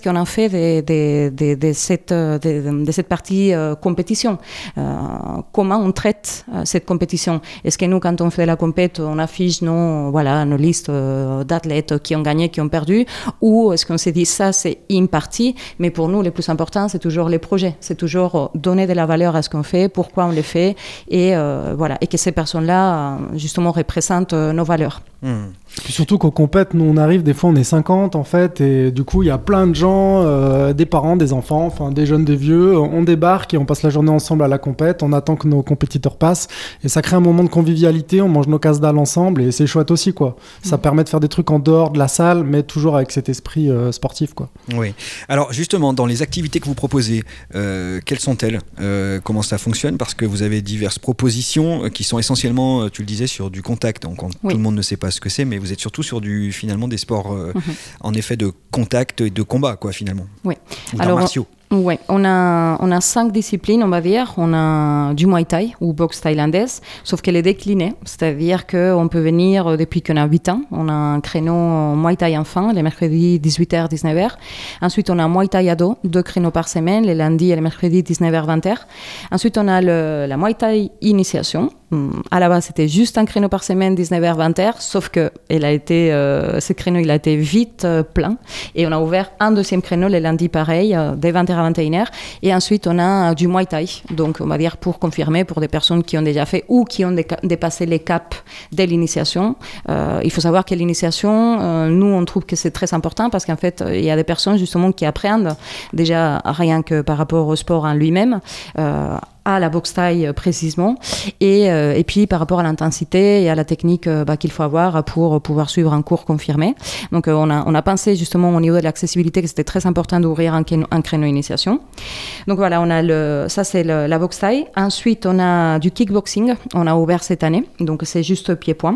qu'on a fait de, de, de, de, cette, de, de cette partie euh, compétition. Euh, comment on traite euh, cette compétition? Est-ce que nous, quand on fait la compète, on affiche nos, voilà, nos listes euh, d'athlètes qui ont gagné, qui ont perdu, ou est-ce qu'on s'est dit ça, c'est une partie, mais pour nous, le plus important, c'est toujours les projets, c'est toujours donner de la valeur à ce qu'on fait, pourquoi on les fait, et euh, voilà, et que ces personnes-là, justement, représentent euh, nos valeurs. Mmh. Puis surtout qu'au compète, nous on arrive, des fois on est cinquante en fait, et du coup il y a plein de gens, euh, des parents, des enfants, enfin des jeunes, des vieux, on débarque et on passe la journée ensemble à la compète, on attend que nos compétiteurs passent, et ça crée un moment de convivialité, on mange nos casse-dalles ensemble, et c'est chouette aussi quoi. Mmh. Ça permet de faire des trucs en dehors de la salle, mais toujours avec cet esprit euh, sportif quoi. Oui. Alors justement, dans les activités que vous proposez, euh, quelles sont-elles? euh, Comment ça fonctionne? Parce que vous avez diverses propositions qui sont essentiellement, tu le disais, sur du contact, donc oui. Tout le monde ne sait pas ce que c'est, mais vous êtes surtout sur du, finalement, des sports euh, mm-hmm. en effet de contact et de combat, quoi, finalement. Oui. Ou d'arts martiaux. Oui, on a, on a cinq disciplines, on va dire. On a du Muay Thai ou boxe thaïlandaise, sauf qu'elle est déclinée. C'est-à-dire qu'on peut venir depuis qu'on a huit ans. On a un créneau Muay Thai enfant, les mercredis dix-huit heures dix-neuf heures. Ensuite, on a Muay Thai ado, deux créneaux par semaine, les lundis et les mercredis dix-neuf heures vingt heures. Ensuite, on a le, la Muay Thai initiation. À la base, c'était juste un créneau par semaine, dix-neuf heures vingt heures, sauf que il a été, euh, ce créneau il a été vite euh, plein. Et on a ouvert un deuxième créneau les lundis pareil, euh, dès vingt heures à vingt et une heures. Et ensuite, on a euh, du Muay Thai. Donc, on va dire pour confirmer, pour des personnes qui ont déjà fait ou qui ont dé- dépassé les caps de l'initiation. Euh, il faut savoir que l'initiation, euh, nous, on trouve que c'est très important parce qu'en fait, il y a des personnes justement qui apprennent déjà rien que par rapport au sport en lui-même. Euh, à la boxe thaï précisément, et, euh, et puis par rapport à l'intensité et à la technique euh, bah, qu'il faut avoir pour pouvoir suivre un cours confirmé. Donc euh, on, a, on a pensé justement au niveau de l'accessibilité que c'était très important d'ouvrir un, un créneau initiation. Donc voilà, on a le, ça c'est le, la boxe thaï. Ensuite on a du kickboxing, on a ouvert cette année, donc c'est juste pied-point.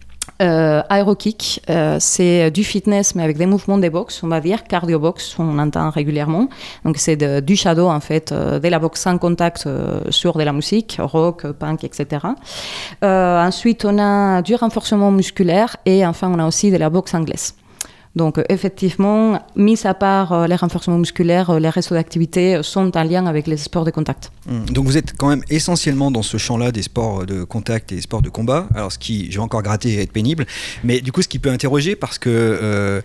Euh, aérokick, euh, c'est du fitness mais avec des mouvements de boxe, on va dire cardio box, on entend régulièrement. Donc c'est de, du shadow en fait, euh, de la boxe sans contact euh, sur de la musique, rock, punk, et cetera. Euh, ensuite on a du renforcement musculaire et enfin on a aussi de la boxe anglaise. Donc effectivement, mis à part euh, les renforcements musculaires, euh, les restes d'activités sont en lien avec les sports de contact. Mmh. Donc vous êtes quand même essentiellement dans ce champ-là des sports de contact et des sports de combat. Alors ce qui, je vais encore gratter et être pénible, mais du coup ce qui peut interroger parce que... Euh,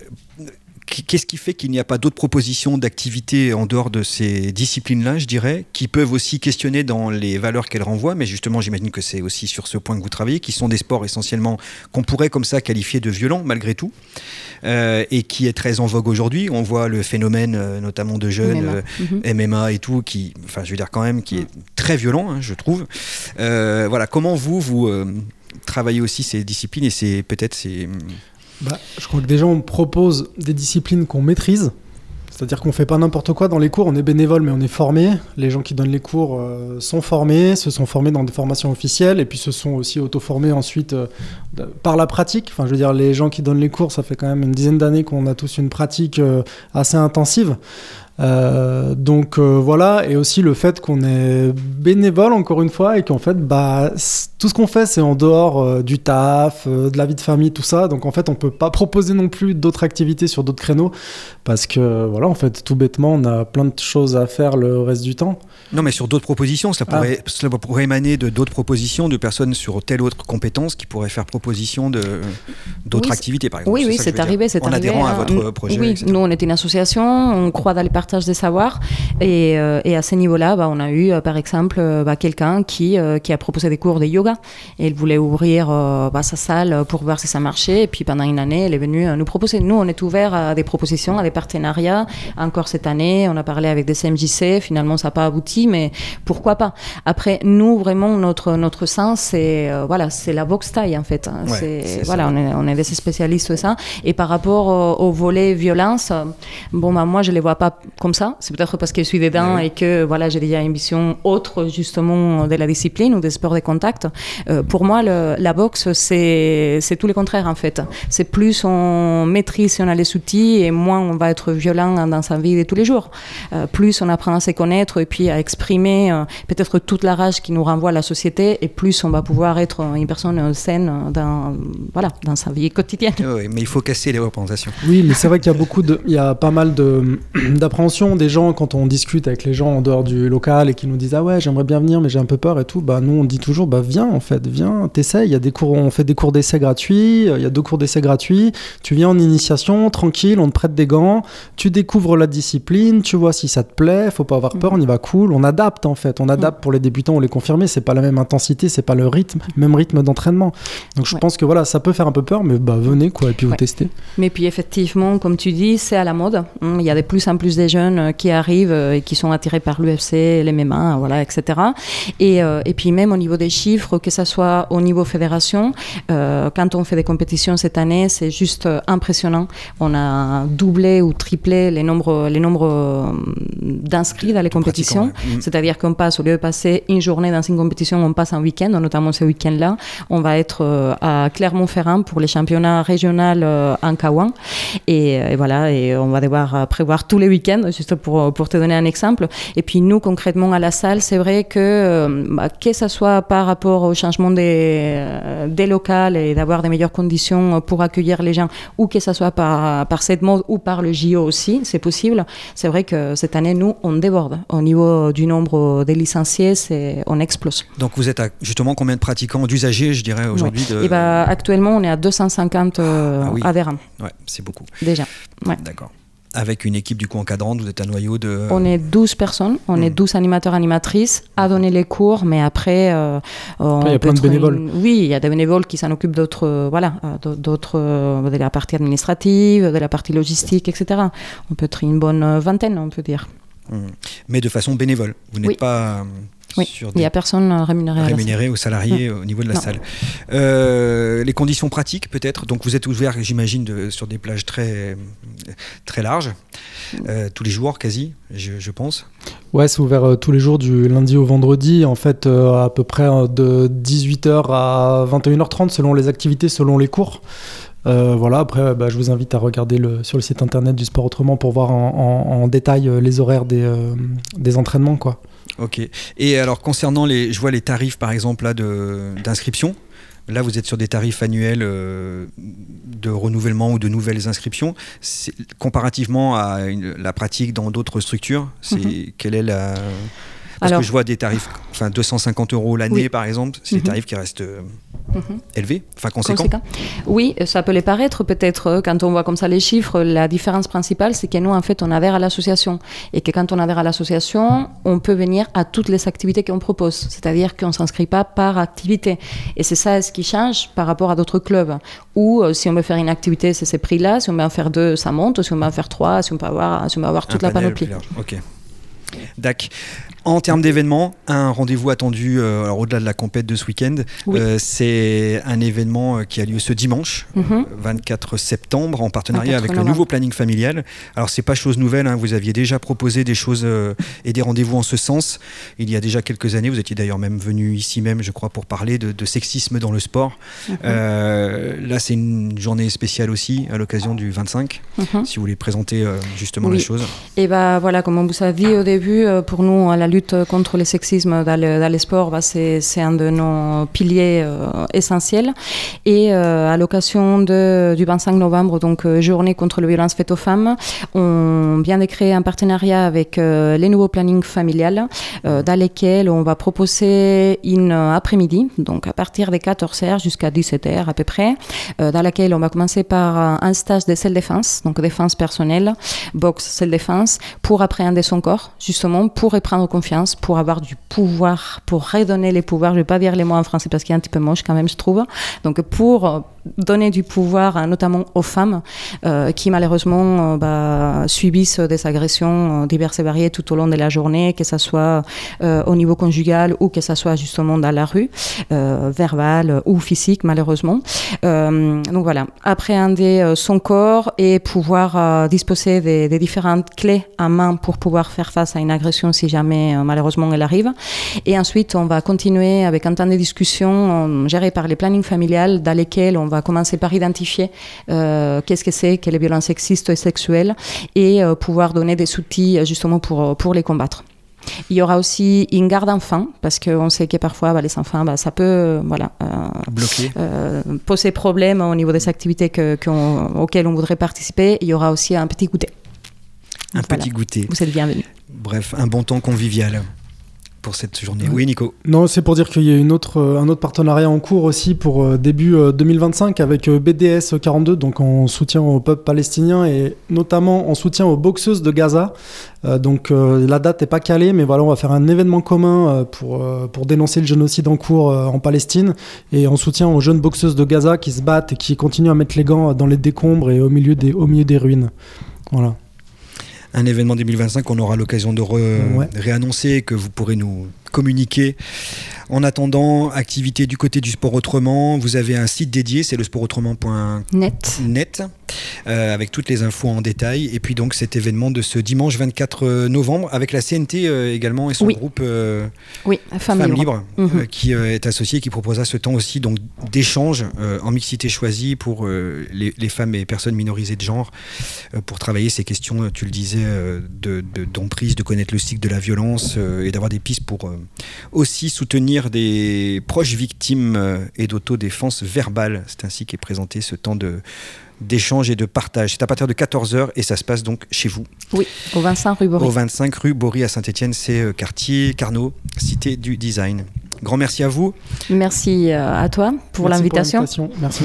Qu'est-ce qui fait qu'il n'y a pas d'autres propositions d'activités en dehors de ces disciplines-là, je dirais, qui peuvent aussi questionner dans les valeurs qu'elles renvoient, mais justement, j'imagine que c'est aussi sur ce point que vous travaillez, qui sont des sports essentiellement qu'on pourrait comme ça qualifier de violents, malgré tout, euh, et qui est très en vogue aujourd'hui. On voit le phénomène, euh, notamment de jeunes, M M A. Euh, mm-hmm. M M A et tout, qui, enfin, je veux dire quand même, qui est très violent, hein, je trouve. Euh, voilà, comment vous, vous euh, travaillez aussi ces disciplines et c'est peut-être ces... Bah, je crois que déjà on propose des disciplines qu'on maîtrise, c'est-à-dire qu'on fait pas n'importe quoi dans les cours, on est bénévole mais on est formé, les gens qui donnent les cours euh, sont formés, se sont formés dans des formations officielles et puis se sont aussi auto-formés ensuite euh, par la pratique. Enfin je veux dire, les gens qui donnent les cours, ça fait quand même une dizaine d'années qu'on a tous une pratique euh, assez intensive. Euh, donc euh, voilà, et aussi le fait qu'on est bénévole encore une fois et qu'en fait bah, tout ce qu'on fait c'est en dehors euh, du taf, euh, de la vie de famille, tout ça, donc en fait on peut pas proposer non plus d'autres activités sur d'autres créneaux parce que voilà, en fait tout bêtement on a plein de choses à faire le reste du temps. Non mais sur d'autres propositions, cela pourrait, ah. cela pourrait émaner de d'autres propositions de personnes sur telle autre compétence qui pourraient faire proposition de, d'autres oui, activités par exemple. Oui, oui, c'est, c'est arrivé, c'est en arrivé. adhérant hein, à votre projet. Oui, nous on est une association, on croit dans les partage des savoirs et, euh, et à ce niveau-là, bah, on a eu euh, par exemple euh, bah, quelqu'un qui, euh, qui a proposé des cours de yoga et il voulait ouvrir euh, bah, sa salle pour voir si ça marchait et puis pendant une année, elle est venue nous proposer. Nous, on est ouvert à des propositions, à des partenariats. Encore cette année, on a parlé avec des C M J C, finalement ça n'a pas abouti, mais pourquoi pas. Après, nous, vraiment, notre, notre sens, c'est, euh, voilà, c'est la boxe thaï en fait. Ouais, c'est, c'est voilà, on est, on est des spécialistes de ça. Et par rapport au, au volet violence, bon, bah, moi, je ne les vois pas comme ça. C'est peut-être parce que je suis dedans oui. et que voilà, j'ai déjà une vision autre justement de la discipline ou des sports de contact. Euh, pour moi, le, la boxe, c'est, c'est tout le contraire en fait. C'est plus on maîtrise si on a les outils et moins on va être violent dans sa vie de tous les jours. Euh, plus on apprend à se connaître et puis à exprimer euh, peut-être toute la rage qui nous renvoie à la société et plus on va pouvoir être une personne saine dans, voilà, dans sa vie quotidienne. Oui, mais il faut casser les représentations. Oui, mais c'est vrai qu'il y a beaucoup de, il y a pas mal de, d'appréhension des gens quand on discute avec les gens en dehors du local et qui nous disent ah ouais j'aimerais bien venir mais j'ai un peu peur et tout. Bah nous on dit toujours bah viens en fait, viens, t'essayes. Il y a des cours, on fait des cours d'essai gratuits. Il y a deux cours d'essai gratuits. Tu viens en initiation, tranquille, on te prête des gants, tu découvres la discipline, tu vois si ça te plaît. Faut pas avoir peur, on y va cool. On adapte en fait, on adapte pour les débutants ou les confirmés. C'est pas la même intensité, c'est pas le rythme, même rythme d'entraînement. Donc je ouais. pense que voilà, ça peut faire un peu peur, mais bah venez quoi et puis vous ouais. testez. Mais puis effectivement, comme tu dis, c'est à la mode. Il y a de plus en plus de jeunes qui arrivent et qui sont attirés par l'U F C, les M M A, voilà, et cetera. Et, euh, et puis même au niveau des chiffres, que ça soit au niveau fédération, euh, quand on fait des compétitions cette année, c'est juste impressionnant. On a doublé ou triplé les nombres, les nombres d'inscrits dans les compétitions. Ouais. Mmh. C'est-à-dire qu'on passe, au lieu de passer une journée dans une compétition, on passe un week-end, notamment ce week-end-là. On va être euh, à Clermont-Ferrand pour les championnats régionaux euh, en K un. Et, et voilà, et on va devoir prévoir tous les week-ends, juste pour, pour te donner un exemple. Et puis nous, concrètement, à la salle, c'est vrai que, euh, bah, que ce soit par rapport au changement des, euh, des locales et d'avoir des meilleures conditions pour accueillir les gens, ou que ce soit par, par cette mode ou par le J O aussi, c'est possible. C'est vrai que cette année, nous, on déborde. Au niveau du nombre des licenciés, c'est, on explose. Donc vous êtes à justement combien de pratiquants, d'usagers, je dirais, aujourd'hui ouais. de... Et bah, actuellement, on est à deux cent cinquante euh, ah, oui. adhérents. Ouais, c'est beaucoup. Déjà. Ouais. D'accord. Avec une équipe du coup encadrante, vous êtes un noyau de... On est douze personnes, on mmh. est douze animateurs, animatrices à donner les cours, mais après... Euh, après il y a plein de bénévoles. Une... Oui, il y a des bénévoles qui s'en occupent d'autres, euh, voilà, d'autres, euh, de la partie administrative, de la partie logistique, et cetera. On peut être une bonne vingtaine, on peut dire. Mmh. Mais de façon bénévole, vous n'êtes oui. pas... Oui, il n'y a personne rémunéré, rémunéré aux salariés mmh. au niveau de la non. salle. Euh, les conditions pratiques peut-être, donc vous êtes ouvert j'imagine de, sur des plages très, très larges, euh, tous les jours quasi, je, je pense. Ouais, c'est ouvert euh, tous les jours du lundi au vendredi, en fait euh, à peu près euh, de dix-huit heures à vingt et une heures trente selon les activités, selon les cours. Euh, voilà, après bah, je vous invite à regarder le, sur le site internet du Sport Autrement pour voir en, en, en détail euh, les horaires des, euh, des entraînements quoi. Ok. Et alors concernant les, je vois les tarifs par exemple là de d'inscription. Là, vous êtes sur des tarifs annuels euh, de renouvellement ou de nouvelles inscriptions. C'est, comparativement à une, la pratique dans d'autres structures, c'est mm-hmm. quelle est la Parce alors, que je vois des tarifs, enfin deux cent cinquante euros l'année oui. par exemple, c'est mm-hmm. des tarifs qui restent euh, mm-hmm. élevés, enfin conséquents. Conséquent. Oui, ça peut les paraître peut-être quand on voit comme ça les chiffres. La différence principale, c'est que nous en fait on adhère à l'association et que quand on adhère à l'association, on peut venir à toutes les activités qu'on propose. C'est-à-dire qu'on ne s'inscrit pas par activité. Et c'est ça ce qui change par rapport à d'autres clubs où euh, si on veut faire une activité, c'est ces prix-là. Si on veut en faire deux, ça monte. Si on veut en faire trois, si on peut avoir, si on veut avoir toute Un la panoplie. Ok. D'accord. En termes d'événements, un rendez-vous attendu euh, alors au-delà de la compète de ce week-end, oui. euh, c'est un événement qui a lieu ce dimanche, mm-hmm. vingt-quatre septembre, en partenariat avec le nouveau planning familial. Alors c'est pas chose nouvelle, hein, vous aviez déjà proposé des choses euh, et des rendez-vous en ce sens. Il y a déjà quelques années, vous étiez d'ailleurs même venu ici même, je crois, pour parler de, de sexisme dans le sport. Mm-hmm. Euh, là, c'est une journée spéciale aussi, à l'occasion du vingt-cinq, mm-hmm. si vous voulez présenter euh, justement oui. les choses. Et bah voilà, comme on vous a dit au début, pour nous, à la lutte contre le sexisme dans le, dans les sports, bah c'est, c'est un de nos piliers euh, essentiels. Et euh, à l'occasion de, du vingt-cinq novembre, donc euh, journée contre les violences faites aux femmes, on vient de créer un partenariat avec euh, les nouveaux plannings familiales, euh, dans lesquels on va proposer une après-midi, donc à partir de quatorze heures jusqu'à dix-sept heures à peu près, euh, dans laquelle on va commencer par un stage de self-défense, donc défense personnelle, boxe, self-défense, pour appréhender son corps, justement, pour reprendre confiance, pour avoir du pouvoir, pour redonner les pouvoirs. Je ne vais pas dire les mots en français parce qu'il est un petit peu moche quand même, je trouve. Donc pour donner du pouvoir, notamment aux femmes, euh, qui malheureusement euh, bah, subissent des agressions diverses et variées tout au long de la journée, que ce soit euh, au niveau conjugal ou que ce soit justement dans la rue, euh, verbal ou physique malheureusement. Euh, donc voilà, appréhender euh, son corps et pouvoir euh, disposer des, des différentes clés à main pour pouvoir faire face à une agression si jamais euh, malheureusement elle arrive. Et ensuite, on va continuer avec un temps de discussion euh, géré par les plannings familiales dans lesquels on va commencer par identifier euh, qu'est-ce que c'est que les violences sexistes et sexuelles et euh, pouvoir donner des outils justement pour, pour les combattre. Il y aura aussi une garde enfant, parce qu'on sait que parfois bah, les enfants, bah, ça peut euh, voilà, euh, bloquer, euh, poser problème au niveau des activités que, qu'on, auxquelles on voudrait participer. Il y aura aussi un petit goûter. Un voilà. petit goûter. Vous êtes bienvenus. Bref, un bon temps convivial pour cette journée. Oui, Nico. Non, c'est pour dire qu'il y a une autre, un autre partenariat en cours aussi pour euh, début euh, deux mille vingt-cinq avec euh, B D S quarante-deux, donc en soutien au peuple palestinien et notamment en soutien aux boxeuses de Gaza. Euh, donc euh, la date n'est pas calée, mais voilà, on va faire un événement commun euh, pour, euh, pour dénoncer le génocide en cours euh, en Palestine et en soutien aux jeunes boxeuses de Gaza qui se battent et qui continuent à mettre les gants dans les décombres et au milieu des, au milieu des ruines. Voilà. Un événement deux mille vingt-cinq qu'on aura l'occasion de re- ouais. réannoncer, que vous pourrez nous communiquer. En attendant, activité du côté du sport autrement, vous avez un site dédié, c'est le sport autrement point net, euh, avec toutes les infos en détail. Et puis donc cet événement de ce dimanche vingt-quatre novembre avec la C N T euh, également et son oui. groupe euh, oui, Femmes Femmes Libres, Libre, mmh. euh, qui euh, est associé, qui proposera ce temps aussi donc d'échange euh, en mixité choisie pour euh, les, les femmes et personnes minorisées de genre, euh, pour travailler ces questions, tu le disais, euh, de, de, d'emprise, de connaître le cycle de la violence euh, et d'avoir des pistes pour euh, aussi soutenir des proches victimes euh, et d'autodéfense verbale. C'est ainsi qu'est présenté ce temps de d'échange et de partage. C'est à partir de quatorze heures et ça se passe donc chez vous. Oui, au vingt-cinq rue Bory. Au vingt-cinq rue Bory à Saint-Étienne, c'est euh, quartier Carnot, cité du design. Grand merci à vous. Merci à toi pour merci l'invitation. Pour merci.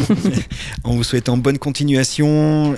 En vous souhaitant bonne continuation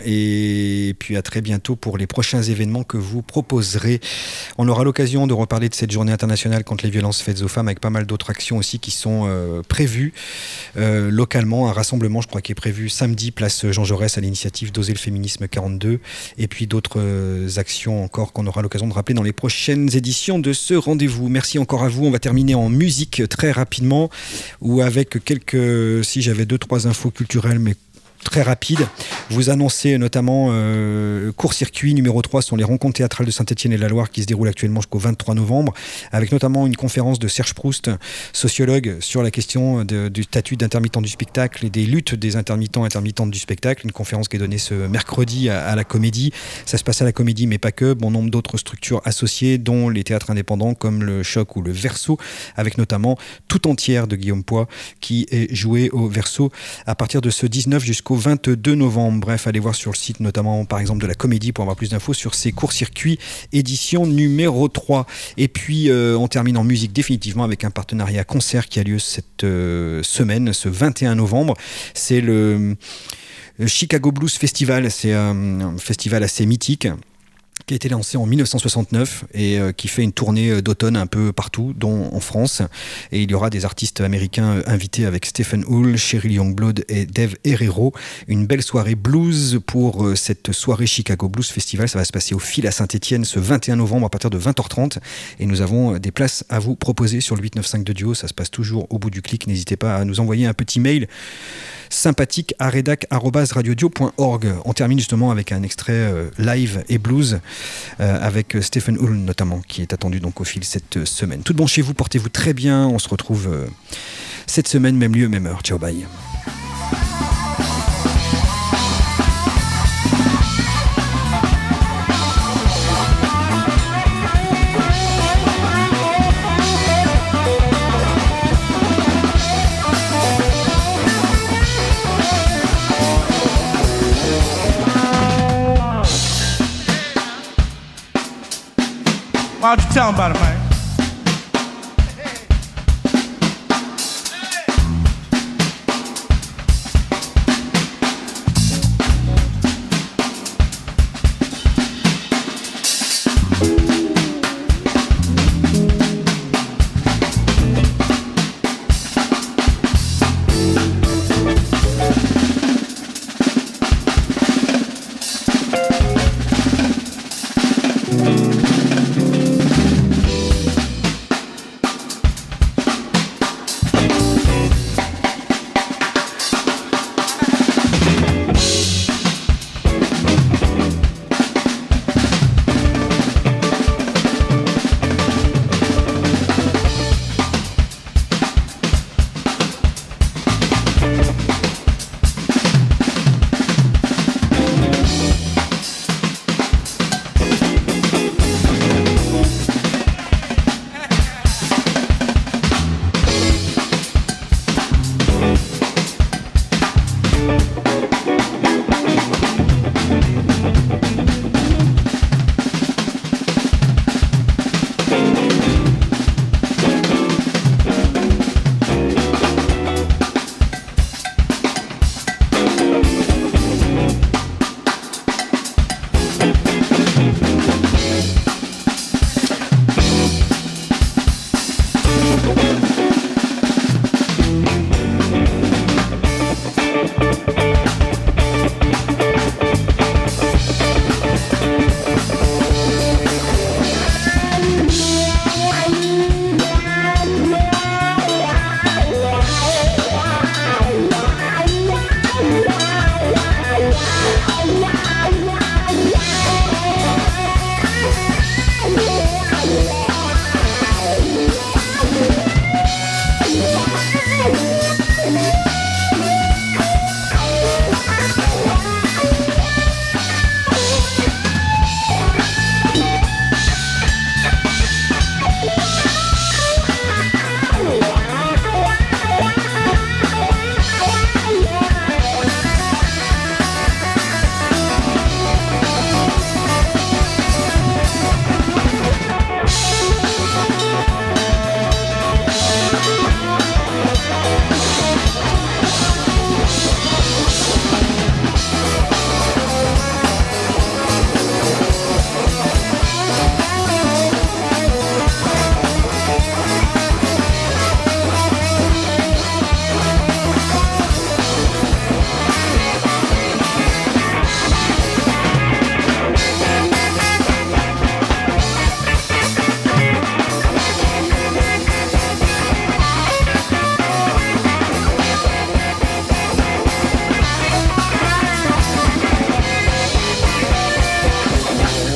et puis à très bientôt pour les prochains événements que vous proposerez. On aura l'occasion de reparler de cette journée internationale contre les violences faites aux femmes avec pas mal d'autres actions aussi qui sont euh, prévues euh, localement. Un rassemblement, je crois, qui est prévu samedi, place Jean Jaurès à l'initiative d'Oser le féminisme quarante-deux et puis d'autres euh, actions encore qu'on aura l'occasion de rappeler dans les prochaines éditions de ce rendez-vous. Merci encore à vous. On va terminer en musique très rapidement ou avec quelques, si j'avais deux trois infos culturelles mais très rapide. Vous annoncez notamment euh, court-circuit numéro trois sont les rencontres théâtrales de Saint-Étienne et la Loire qui se déroulent actuellement jusqu'au vingt-trois novembre avec notamment une conférence de Serge Proust, sociologue, sur la question de, du statut d'intermittent du spectacle et des luttes des intermittents et intermittentes du spectacle. Une conférence qui est donnée ce mercredi à, à la Comédie. Ça se passe à la Comédie mais pas que. Bon nombre d'autres structures associées dont les théâtres indépendants comme le Choc ou le Verso avec notamment Tout entière de Guillaume Poix qui est joué au Verso à partir de ce dix-neuf jusqu'au vingt-deux novembre. Bref, allez voir sur le site notamment par exemple de la Comédie pour avoir plus d'infos sur ces courts-circuits édition numéro trois. Et puis euh, on termine en musique définitivement avec un partenariat concert qui a lieu cette euh, semaine, ce vingt et un novembre. C'est le, le Chicago Blues Festival. C'est un, un festival assez mythique qui a été lancé en dix-neuf cent soixante-neuf et euh, qui fait une tournée d'automne un peu partout, dont en France. Et il y aura des artistes américains invités avec Stephen Hull, Cheryl Youngblood et Dave Herrero. Une belle soirée blues pour euh, cette soirée Chicago Blues Festival. Ça va se passer au Fil à Saint-Étienne ce vingt et un novembre à partir de vingt heures trente. Et nous avons des places à vous proposer sur le huit neuf cinq de Duo. Ça se passe toujours au bout du clic. N'hésitez pas à nous envoyer un petit mail sympathique à rédac arobase radiodio point org. On termine justement avec un extrait euh, live et blues euh, avec Stephen Hull notamment qui est attendu donc au Fil cette semaine. Tout bon chez vous, portez-vous très bien. On se retrouve euh, cette semaine, même lieu, même heure. Ciao, bye. Why don't you tell them about it, man?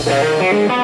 Thank you.